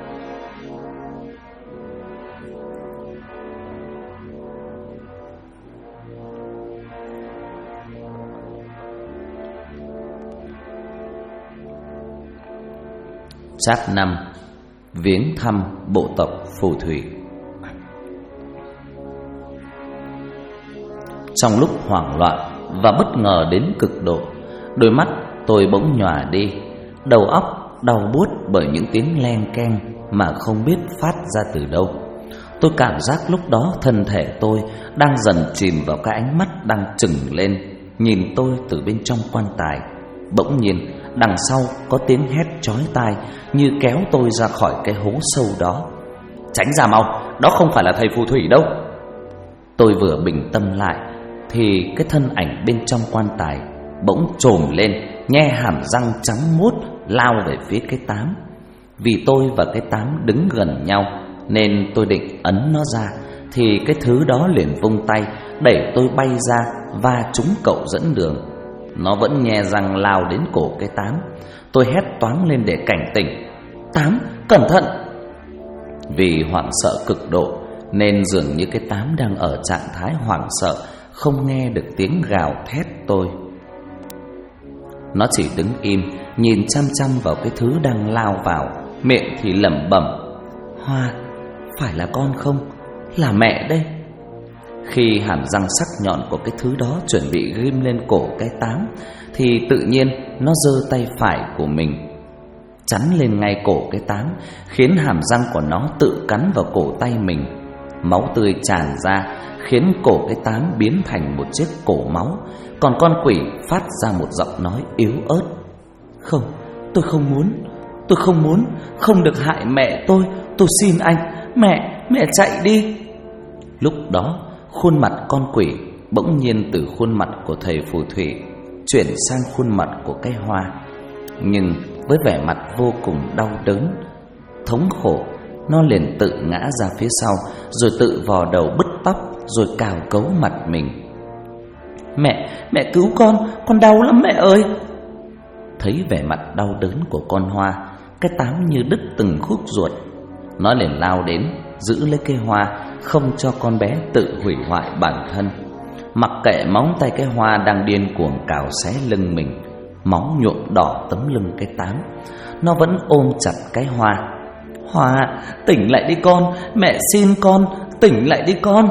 Chap 5: Viếng thăm bộ tộc phù thủy. Trong lúc hoảng loạn và bất ngờ đến cực độ, đôi mắt tôi bỗng nhòa đi. Đầu óc đau buốt bởi những tiếng len keng mà không biết phát ra từ đâu. Tôi cảm giác lúc đó thân thể tôi đang dần chìm vào cái ánh mắt đang trừng lên nhìn tôi từ bên trong quan tài. Bỗng nhiên đằng sau có tiếng hét chói tai như kéo tôi ra khỏi cái hố sâu đó. Tránh ra mau, đó không phải là thầy phù thủy đâu. Tôi vừa bình tâm lại thì cái thân ảnh bên trong quan tài bỗng trồm lên, nhe hàm răng trắng muốt lao về phía cái tám. Vì tôi và cái tám đứng gần nhau nên tôi định ấn nó ra thì cái thứ đó liền vung tay đẩy tôi bay ra và trúng cậu dẫn đường. Nó vẫn nhe răng lao đến cổ cái tám. Tôi hét toáng lên để cảnh tỉnh: Tám, cẩn thận! Vì hoảng sợ cực độ nên dường như cái tám đang ở trạng thái hoảng sợ, không nghe được tiếng gào thét tôi. Nó chỉ đứng im nhìn chăm chăm vào cái thứ đang lao vào, miệng thì lẩm bẩm: Hoa, phải là con không? Là mẹ đây. Khi hàm răng sắc nhọn của cái thứ đó chuẩn bị ghim lên cổ cái tám thì tự nhiên nó giơ tay phải của mình chắn lên ngay cổ cái tám, khiến hàm răng của nó tự cắn vào cổ tay mình. Máu tươi tràn ra khiến cổ cái tám biến thành một chiếc cổ máu. Còn con quỷ phát ra một giọng nói yếu ớt: Không, tôi không muốn, không được hại mẹ tôi xin anh, mẹ chạy đi. Lúc đó khuôn mặt con quỷ bỗng nhiên từ khuôn mặt của thầy phù thủy chuyển sang khuôn mặt của cái hoa, nhưng với vẻ mặt vô cùng đau đớn, thống khổ. Nó liền tự ngã ra phía sau, rồi tự vò đầu bứt tóc, rồi cào cấu mặt mình. Mẹ cứu con đau lắm mẹ ơi. Thấy vẻ mặt đau đớn của con hoa, cái tám như đứt từng khúc ruột. Nó liền lao đến giữ lấy cây hoa, không cho con bé tự hủy hoại bản thân. Mặc kệ móng tay cái hoa đang điên cuồng cào xé lưng mình, máu nhuộm đỏ tấm lưng cái tám. Nó vẫn ôm chặt cái hoa. Hoa, tỉnh lại đi con, mẹ xin con, tỉnh lại đi con.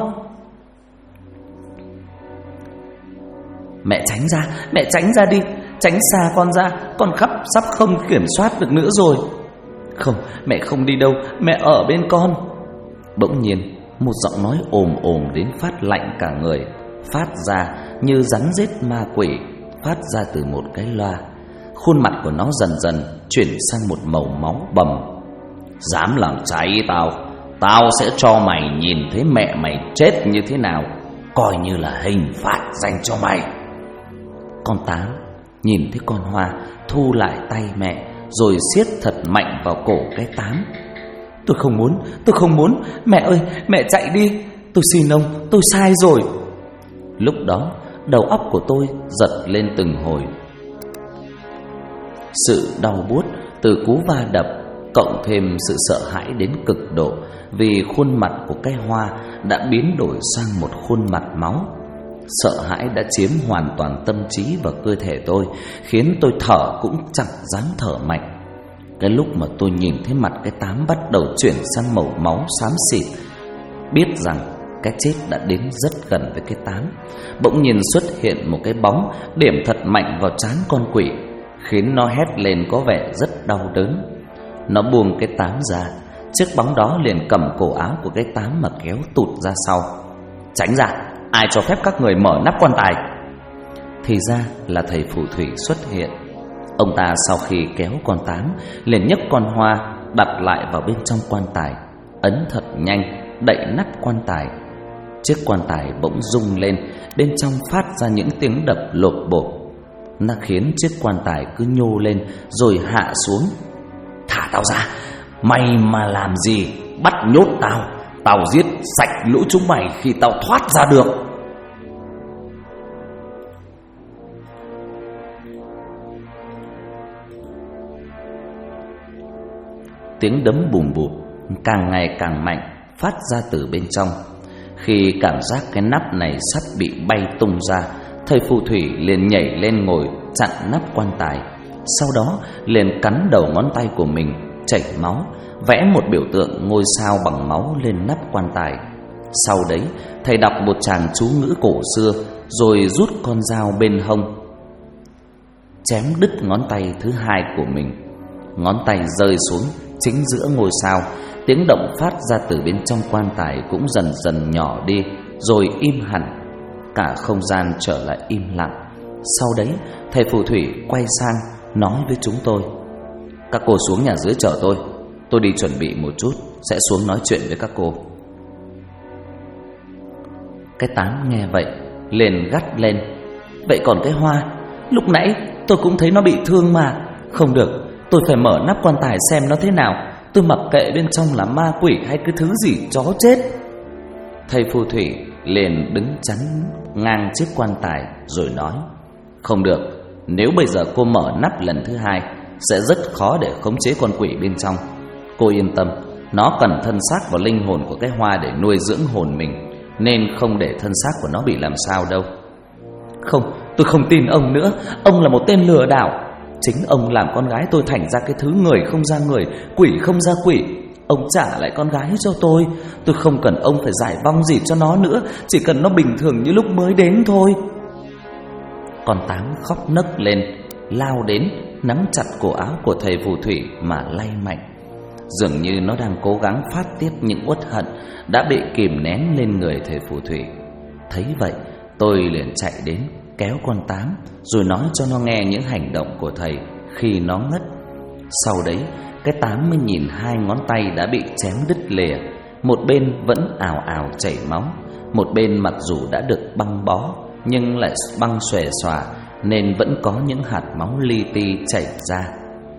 Mẹ tránh ra đi, tránh xa con ra, con sắp không kiểm soát được nữa rồi. Không, mẹ không đi đâu, mẹ ở bên con. Bỗng nhiên một giọng nói ồm đến phát lạnh cả người, phát ra như rắn rết ma quỷ, phát ra từ một cái loa. Khuôn mặt của nó dần dần chuyển sang một màu máu bầm. Dám làm trái tao sẽ cho mày nhìn thấy mẹ mày chết như thế nào, coi như là hình phạt dành cho mày. Con tám nhìn thấy con hoa thu lại tay mẹ, rồi siết thật mạnh vào cổ cái tám. Tôi không muốn, mẹ ơi, mẹ chạy đi, tôi xin ông, tôi sai rồi. Lúc đó đầu óc của tôi giật lên từng hồi. Sự đau buốt từ cú va đập cộng thêm sự sợ hãi đến cực độ vì khuôn mặt của cái hoa đã biến đổi sang một khuôn mặt máu. Sợ hãi đã chiếm hoàn toàn tâm trí và cơ thể tôi, khiến tôi thở cũng chẳng dám thở mạnh. Cái lúc mà tôi nhìn thấy mặt cái tám bắt đầu chuyển sang màu máu xám xịt, biết rằng cái chết đã đến rất gần với cái tám, bỗng nhiên xuất hiện một cái bóng điểm thật mạnh vào trán con quỷ, khiến nó hét lên có vẻ rất đau đớn. Nó buông cái tám ra, chiếc bóng đó liền cầm cổ áo của cái tám mà kéo tụt ra sau. Tránh ra, ai cho phép các người mở nắp quan tài? Thì ra là thầy phù thủy xuất hiện. Ông ta sau khi kéo con tám liền nhấc con hoa đặt lại vào bên trong quan tài, ấn thật nhanh, đậy nắp quan tài. Chiếc quan tài bỗng rung lên, bên trong phát ra những tiếng đập lột bột. Nó khiến chiếc quan tài cứ nhô lên rồi hạ xuống. Thả tao ra, mày mà làm gì bắt nhốt tao giết sạch lũ chúng mày khi tao thoát ra được. Tiếng đấm bùm bụp càng ngày càng mạnh phát ra từ bên trong. Khi cảm giác cái nắp này sắp bị bay tung ra, thầy phù thủy liền nhảy lên ngồi chặn nắp quan tài. Sau đó liền cắn đầu ngón tay của mình chảy máu, vẽ một biểu tượng ngôi sao bằng máu lên nắp quan tài. Sau đấy thầy đọc một tràng chú ngữ cổ xưa, rồi rút con dao bên hông chém đứt ngón tay thứ hai của mình. ngón tay rơi xuống chính giữa ngôi sao. Tiếng động phát ra từ bên trong quan tài cũng dần dần nhỏ đi, rồi im hẳn. Cả không gian trở lại im lặng. Sau đấy, thầy phù thủy quay sang nói với chúng tôi: các cô xuống nhà dưới chờ tôi đi chuẩn bị một chút, sẽ xuống nói chuyện với các cô. Cái Tám nghe vậy liền gắt lên: vậy còn cái Hoa? Lúc nãy tôi cũng thấy nó bị thương mà. Không được, tôi phải mở nắp quan tài xem nó thế nào. Tôi mặc kệ bên trong là ma quỷ hay cái thứ gì chó chết. Thầy phù thủy liền đứng chắn ngang chiếc quan tài rồi nói: không được, nếu bây giờ cô mở nắp lần thứ hai sẽ rất khó để khống chế con quỷ bên trong. Cô yên tâm, nó cần thân xác và linh hồn của cái Hoa để nuôi dưỡng hồn mình, nên không để thân xác của nó bị làm sao đâu. Không, tôi không tin ông nữa. Ông là một tên lừa đảo. Chính ông làm con gái tôi thành ra cái thứ người không ra người, quỷ không ra quỷ. Ông trả lại con gái cho tôi. Tôi không cần ông phải giải vong gì cho nó nữa, chỉ cần nó bình thường như lúc mới đến thôi. Con Tám khóc nấc lên, lao đến nắm chặt cổ áo của thầy phù thủy mà lay mạnh. Dường như nó đang cố gắng phát tiết những uất hận đã bị kìm nén lên người thầy phù thủy. Thấy vậy, tôi liền chạy đến kéo con Tám, rồi nói cho nó nghe những hành động của thầy khi nó ngất. Sau đấy, cái Tám mới nhìn hai ngón tay đã bị chém đứt lìa. Một bên vẫn ào ào chảy máu, một bên mặc dù đã được băng bó nhưng lại băng xòe xòa, nên vẫn có những hạt máu li ti chảy ra.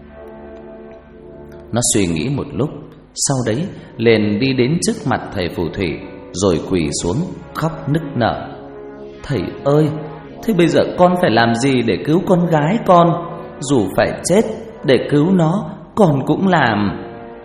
Nó suy nghĩ một lúc, sau đấy liền đi đến trước mặt thầy phù thủy, rồi quỳ xuống khóc nức nở: thầy ơi, thế bây giờ con phải làm gì để cứu con gái con? Dù phải chết để cứu nó, con cũng làm.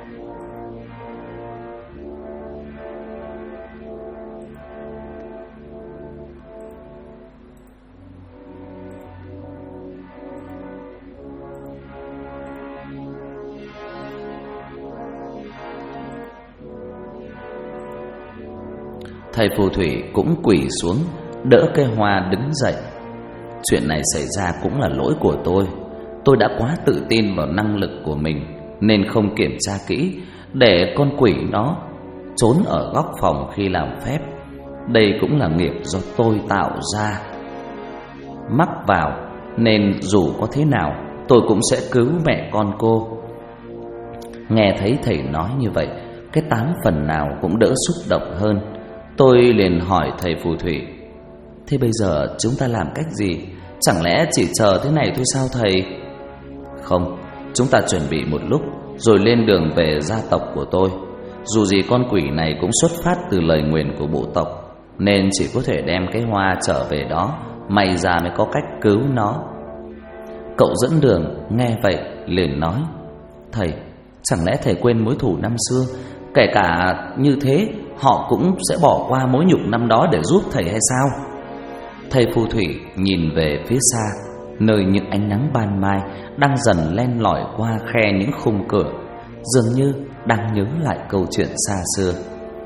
Thầy phù thủy cũng quỳ xuống đỡ cái Hoa đứng dậy. Chuyện này xảy ra cũng là lỗi của tôi. Tôi đã quá tự tin vào năng lực của mình nên không kiểm tra kỹ, để con quỷ nó trốn ở góc phòng khi làm phép. Đây cũng là nghiệp do tôi tạo ra, mắc vào, nên dù có thế nào tôi cũng sẽ cứu mẹ con cô. Nghe thấy thầy nói như vậy, cái Tám phần nào cũng đỡ xúc động hơn. Tôi liền hỏi thầy phù thủy: thế bây giờ chúng ta làm cách gì? Chẳng lẽ chỉ chờ thế này thôi sao thầy? Không, chúng ta chuẩn bị một lúc rồi lên đường về gia tộc của tôi. Dù gì con quỷ này cũng xuất phát từ lời nguyền của bộ tộc, nên chỉ có thể đem cái Hoa trở về đó, may ra mới có cách cứu nó. Cậu dẫn đường nghe vậy liền nói: thầy, chẳng lẽ thầy quên mối thù năm xưa? Kể cả như thế, họ cũng sẽ bỏ qua mối nhục năm đó để giúp thầy hay sao? Thầy phù thủy nhìn về phía xa, nơi những ánh nắng ban mai đang dần len lỏi qua khe những khung cửa, dường như đang nhớ lại câu chuyện xa xưa.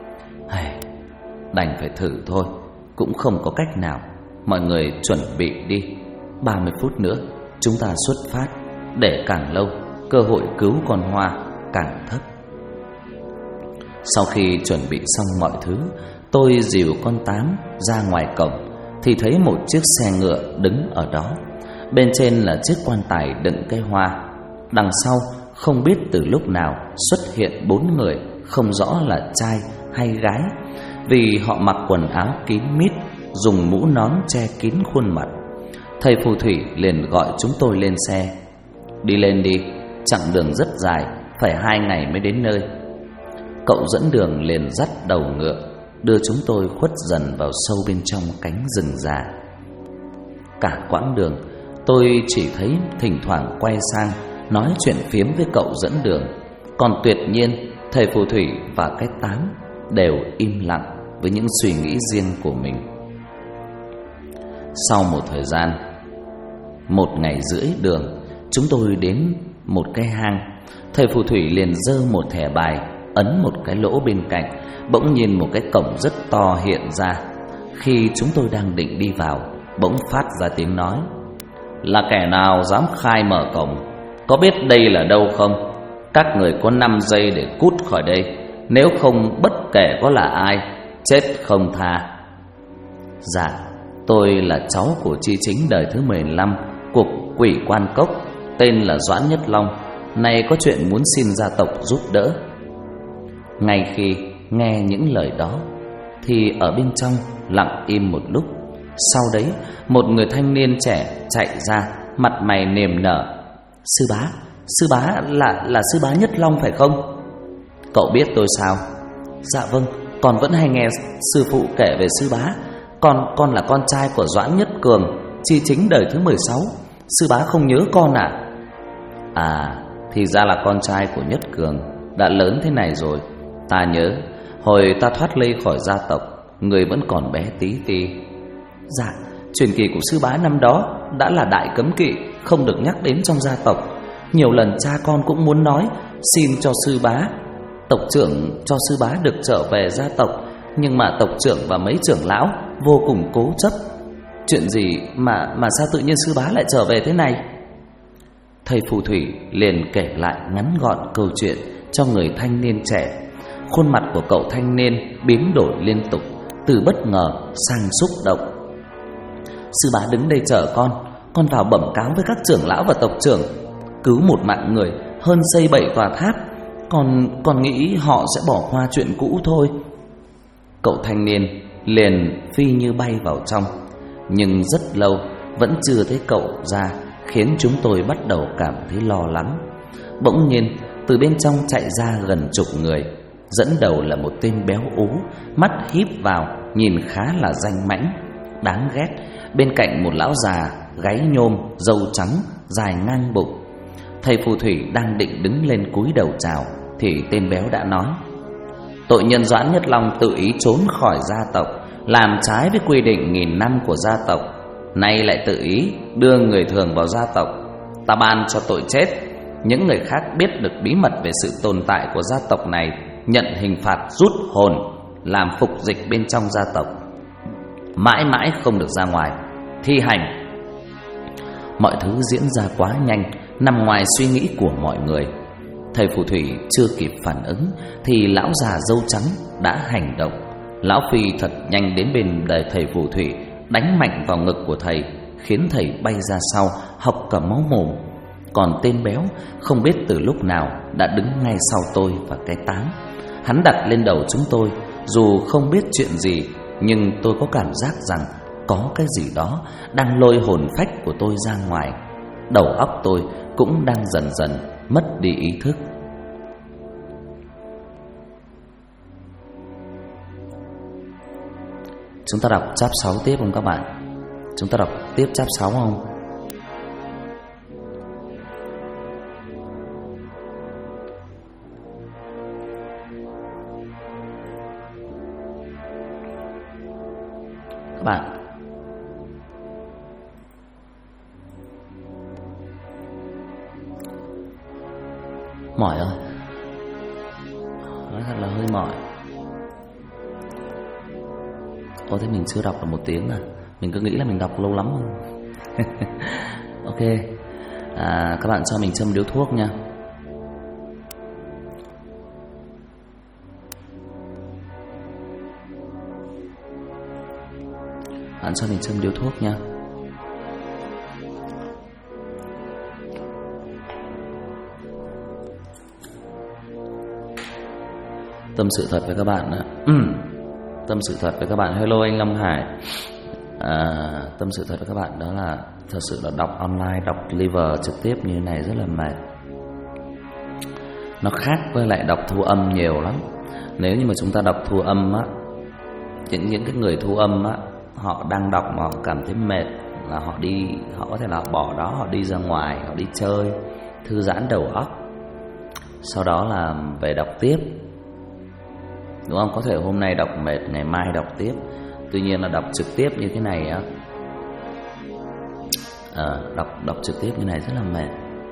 Đành phải thử thôi, cũng không có cách nào. Mọi người chuẩn bị đi, 30 phút nữa chúng ta xuất phát. Để càng lâu, cơ hội cứu con Hoa càng thấp. Sau khi chuẩn bị xong mọi thứ, tôi dìu con Tám ra ngoài cổng thì thấy một chiếc xe ngựa đứng ở đó. Bên trên là chiếc quan tài đựng cây Hoa. Đằng sau không biết từ lúc nào xuất hiện 4 người, không rõ là trai hay gái, vì họ mặc quần áo kín mít, dùng mũ nón che kín khuôn mặt. Thầy phù thủy liền gọi chúng tôi lên xe. Đi lên đi, chặng đường rất dài, phải 2 ngày mới đến nơi. Cậu dẫn đường liền dắt đầu ngựa, đưa chúng tôi khuất dần vào sâu bên trong cánh rừng già. Cả quãng đường, tôi chỉ thấy thỉnh thoảng quay sang nói chuyện phiếm với cậu dẫn đường. Còn tuyệt nhiên, thầy phù thủy và cái Tám đều im lặng với những suy nghĩ riêng của mình. Sau một thời gian, 1 ngày rưỡi đường, chúng tôi đến một cái hang. Thầy phù thủy liền giơ một thẻ bài, ấn một cái lỗ bên cạnh. Bỗng nhiên một cái cổng rất to hiện ra. Khi chúng tôi đang định đi vào, bỗng phát ra tiếng nói: là kẻ nào dám khai mở cổng? có biết đây là đâu không? Các người có 5 giây để cút khỏi đây, nếu không bất kể có là ai, chết không tha. Dạ, tôi là cháu của Chi Chính đời thứ 15 của Quỷ Quan Cốc, tên là Doãn Nhất Long, nay có chuyện muốn xin gia tộc giúp đỡ. Ngay khi nghe những lời đó thì ở bên trong lặng im một lúc. Sau đấy một người thanh niên trẻ chạy ra, mặt mày niềm nở. Sư bá là sư bá Nhất Long phải không? Cậu biết tôi sao? Dạ vâng, con vẫn hay nghe sư phụ kể về sư bá. Con là con trai của Doãn Nhất Cường, Chi Chính đời thứ 16. Sư bá không nhớ con à? À, thì ra là con trai của Nhất Cường. Đã lớn thế này rồi. Ta nhớ hồi ta thoát ly khỏi gia tộc, người vẫn còn bé tí ti. Dạ, truyền kỳ của sư bá năm đó đã là đại cấm kỵ, không được nhắc đến trong gia tộc. Nhiều lần cha con cũng muốn nói xin cho sư bá, tộc trưởng cho sư bá được trở về gia tộc, nhưng mà tộc trưởng và mấy trưởng lão vô cùng cố chấp. Chuyện gì mà sao tự nhiên sư bá lại trở về thế này? Thầy phù thủy liền kể lại ngắn gọn câu chuyện cho người thanh niên trẻ. Khuôn mặt của cậu thanh niên biến đổi liên tục, từ bất ngờ sang xúc động. Sư bá đứng đây chờ con vào bẩm cáo với các trưởng lão và tộc trưởng. Cứu một mạng người hơn xây 7 tòa tháp. Con nghĩ họ sẽ bỏ qua chuyện cũ thôi. Cậu thanh niên liền phi như bay vào trong, nhưng rất lâu vẫn chưa thấy cậu ra, khiến chúng tôi bắt đầu cảm thấy lo lắng. Bỗng nhiên từ bên trong chạy ra gần chục người. Dẫn đầu là một tên béo ú, mắt híp vào, nhìn khá là danh mãnh, đáng ghét. Bên cạnh một lão già gáy nhôm, râu trắng, dài ngang bụng. Thầy phù thủy đang định đứng lên cúi đầu chào thì tên béo đã nói: tội nhân Doãn Nhất Long tự ý trốn khỏi gia tộc, làm trái với quy định 1000 năm của gia tộc, nay lại tự ý đưa người thường vào gia tộc. Ta ban cho tội chết. Những người khác biết được bí mật về sự tồn tại của gia tộc này nhận hình phạt rút hồn, làm phục dịch bên trong gia tộc, mãi mãi không được ra ngoài. Thi hành. Mọi thứ diễn ra quá nhanh, nằm ngoài suy nghĩ của mọi người. Thầy phù thủy chưa kịp phản ứng thì lão già râu trắng đã hành động. Lão phi thật nhanh đến bên đời thầy phù thủy, đánh mạnh vào ngực của thầy, khiến thầy bay ra sau, học cả máu mồm. Còn tên béo không biết từ lúc nào đã đứng ngay sau tôi và cái táng. Hắn đặt lên đầu chúng tôi. Dù không biết chuyện gì, nhưng tôi có cảm giác rằng có cái gì đó đang lôi hồn phách của tôi ra ngoài. Đầu óc tôi cũng đang dần dần mất đi ý thức. Chúng ta đọc chap 6 tiếp không các bạn? Chúng ta đọc tiếp chap 6 không? Các bạn, mỏi rồi, nói thật là hơi mỏi. Ồ, thế mình chưa đọc được 1 tiếng à? Mình cứ nghĩ là mình đọc lâu lắm rồi. Ok, các bạn cho mình châm điếu thuốc nha. Bạn cho mình châm điếu thuốc nha. Tâm sự thật với các bạn đó. Tâm sự thật với các bạn. Hello anh Lâm Hải. Tâm sự thật với các bạn đó là thật sự là đọc online, đọc live trực tiếp như này rất là mệt. Nó khác với lại đọc thu âm nhiều lắm. Nếu như mà chúng ta đọc thu âm á, những cái người thu âm á, họ đang đọc mà họ cảm thấy mệt là họ có thể là bỏ đó, họ đi ra ngoài, họ đi chơi, thư giãn đầu óc, sau đó là về đọc tiếp, đúng không? Có thể hôm nay đọc mệt, ngày mai đọc tiếp. Tuy nhiên là đọc trực tiếp như thế này á, đọc trực tiếp như này rất là mệt.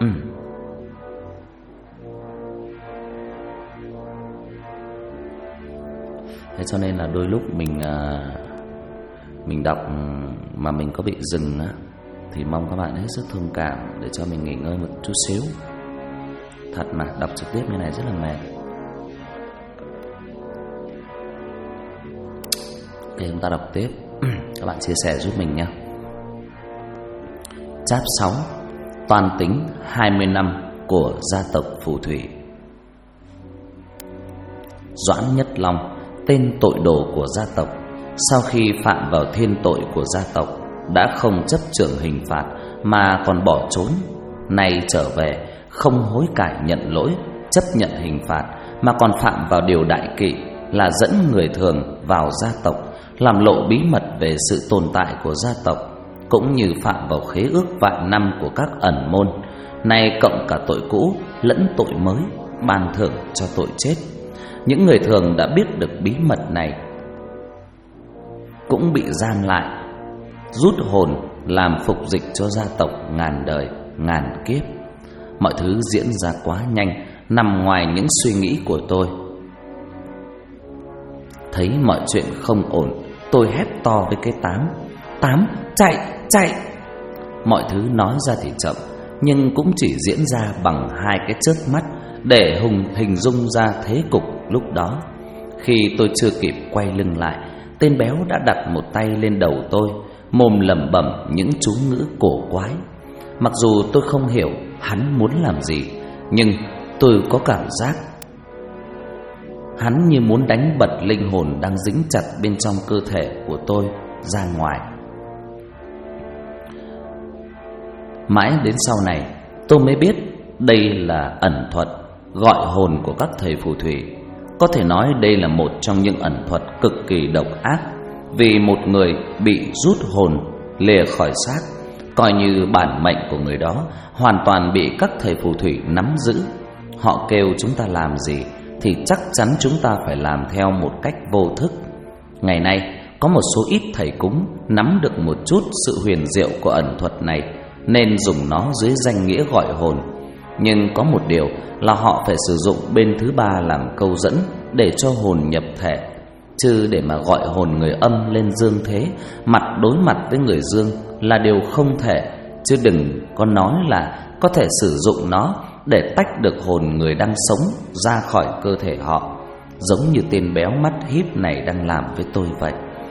Thế cho nên là đôi lúc mình đọc mà mình có bị dừng á, thì mong các bạn hết sức thông cảm để cho mình nghỉ ngơi một chút xíu. Thật mà, đọc trực tiếp như này rất là mệt. Ok, chúng ta đọc tiếp. Các bạn chia sẻ giúp mình nhé. Chap 6. Toan tính 20 năm của gia tộc Phù Thủy. Doãn Nhất Long, tên tội đồ của gia tộc, sau khi phạm vào thiên tội của gia tộc đã không chấp chưởng hình phạt mà còn bỏ trốn. Nay trở về không hối cải nhận lỗi, chấp nhận hình phạt mà còn phạm vào điều đại kỵ là dẫn người thường vào gia tộc, làm lộ bí mật về sự tồn tại của gia tộc, cũng như phạm vào khế ước vạn năm của các ẩn môn. Nay cộng cả tội cũ lẫn tội mới, ban thưởng cho tội chết. Những người thường đã biết được bí mật này cũng bị giam lại, rút hồn làm phục dịch cho gia tộc ngàn đời ngàn kiếp. Mọi thứ diễn ra quá nhanh, nằm ngoài những suy nghĩ của tôi. Thấy mọi chuyện không ổn, tôi hét to với cái Tám: Tám, chạy, chạy! Mọi thứ nói ra thì chậm, nhưng cũng chỉ diễn ra bằng hai cái chớp mắt để hình dung ra thế cục lúc đó. Khi tôi chưa kịp quay lưng lại, tên béo đã đặt một tay lên đầu tôi, mồm lẩm bẩm những chú ngữ cổ quái. Mặc dù tôi không hiểu hắn muốn làm gì, nhưng tôi có cảm giác hắn như muốn đánh bật linh hồn đang dính chặt bên trong cơ thể của tôi ra ngoài. Mãi đến sau này tôi mới biết đây là ẩn thuật gọi hồn của các thầy phù thủy. Có thể nói đây là một trong những ẩn thuật cực kỳ độc ác, vì một người bị rút hồn lìa khỏi xác, coi như bản mệnh của người đó hoàn toàn bị các thầy phù thủy nắm giữ. Họ kêu chúng ta làm gì thì chắc chắn chúng ta phải làm theo một cách vô thức. Ngày nay có một số ít thầy cúng nắm được một chút sự huyền diệu của ẩn thuật này, nên dùng nó dưới danh nghĩa gọi hồn. Nhưng có một điều là họ phải sử dụng bên thứ ba làm câu dẫn để cho hồn nhập thể. Chứ để mà gọi hồn người âm lên dương thế, mặt đối mặt với người dương là điều không thể. Chứ đừng có nói là có thể sử dụng nó để tách được hồn người đang sống ra khỏi cơ thể họ, giống như tên béo mắt híp này đang làm với tôi vậy.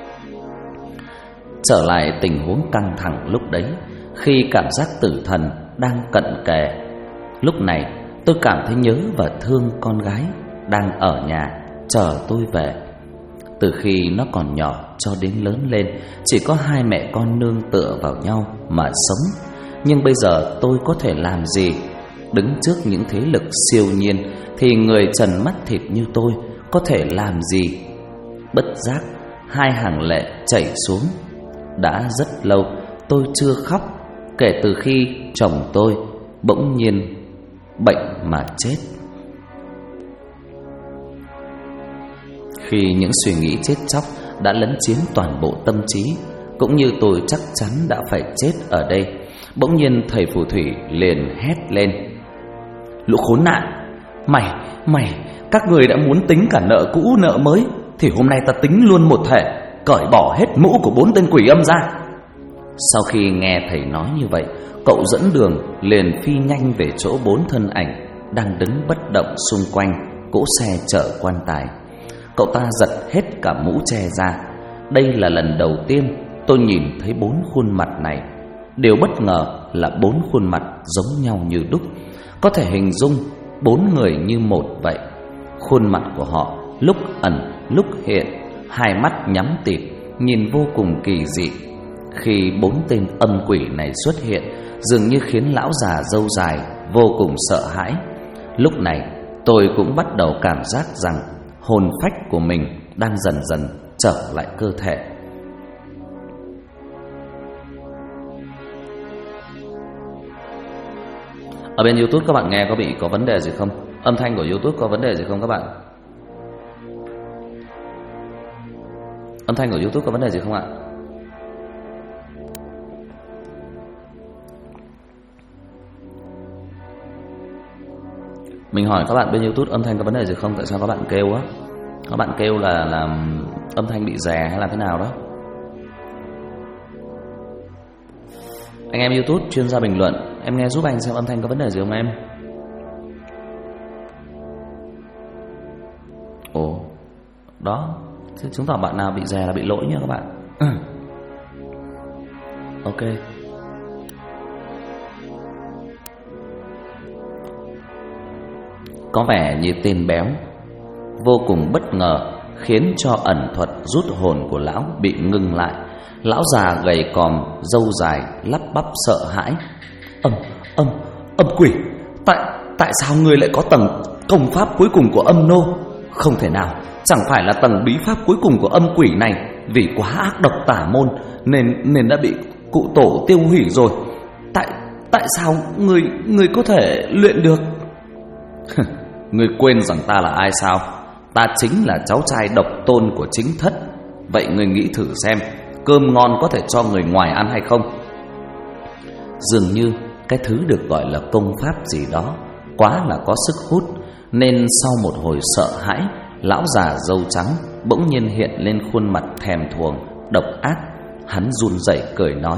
Trở lại tình huống căng thẳng lúc đấy, khi cảm giác tử thần đang cận kề. Lúc này tôi cảm thấy nhớ và thương con gái đang ở nhà chờ tôi về. Từ khi nó còn nhỏ cho đến lớn lên, chỉ có hai mẹ con nương tựa vào nhau mà sống. Nhưng bây giờ tôi có thể làm gì? Đứng trước những thế lực siêu nhiên thì người trần mắt thịt như tôi có thể làm gì? Bất giác hai hàng lệ chảy xuống. Đã rất lâu tôi chưa khóc, kể từ khi chồng tôi bỗng nhiên bệnh mà chết. Khi những suy nghĩ chết chóc đã lấn chiếm toàn bộ tâm trí, cũng như tôi chắc chắn đã phải chết ở đây, bỗng nhiên thầy phù thủy liền hét lên: Lũ khốn nạn! Mày, các người đã muốn tính cả nợ cũ nợ mới, thì hôm nay ta tính luôn một thể, cởi bỏ hết mũ của 4 tên quỷ âm ra. Sau khi nghe thầy nói như vậy, cậu dẫn đường liền phi nhanh về chỗ 4 thân ảnh đang đứng bất động xung quanh cỗ xe chở quan tài. Cậu ta giật hết cả mũ che ra. Đây là lần đầu tiên tôi nhìn thấy 4 khuôn mặt này. Điều bất ngờ là 4 khuôn mặt giống nhau như đúc, có thể hình dung 4 người như một vậy. Khuôn mặt của họ lúc ẩn lúc hiện, hai mắt nhắm tịt, nhìn vô cùng kỳ dị. Khi 4 tên âm quỷ này xuất hiện, dường như khiến lão già râu dài vô cùng sợ hãi. Lúc này tôi cũng bắt đầu cảm giác rằng hồn phách của mình đang dần dần trở lại cơ thể. Ở bên YouTube các bạn nghe có vấn đề gì không? Âm thanh của YouTube có vấn đề gì không các bạn? Âm thanh của YouTube có vấn đề gì không ạ? Mình hỏi các bạn bên YouTube âm thanh có vấn đề gì không? Tại sao các bạn kêu á? Các bạn kêu là âm thanh bị rè hay là thế nào đó? Anh em YouTube chuyên gia bình luận, em nghe giúp anh xem âm thanh có vấn đề gì không em? Ồ, đó, thế chứng tỏ bạn nào bị rè là bị lỗi nha các bạn. Ok. Có vẻ như tên béo vô cùng bất ngờ khiến cho ẩn thuật rút hồn của lão bị ngừng lại. Lão già gầy còm, râu dài, lắp bắp sợ hãi. Âm quỷ, tại sao ngươi lại có tầng công pháp cuối cùng của âm nô? Không thể nào, chẳng phải là tầng bí pháp cuối cùng của âm quỷ này vì quá ác độc tả môn nên đã bị cụ tổ tiêu hủy rồi. Tại sao ngươi có thể luyện được? Ngươi quên rằng ta là ai sao? Ta chính là cháu trai độc tôn của chính thất. Vậy ngươi nghĩ thử xem, cơm ngon có thể cho người ngoài ăn hay không? Dường như cái thứ được gọi là công pháp gì đó quá là có sức hút, nên sau một hồi sợ hãi, lão già râu trắng bỗng nhiên hiện lên khuôn mặt thèm thuồng, độc ác. Hắn run rẩy cười nói: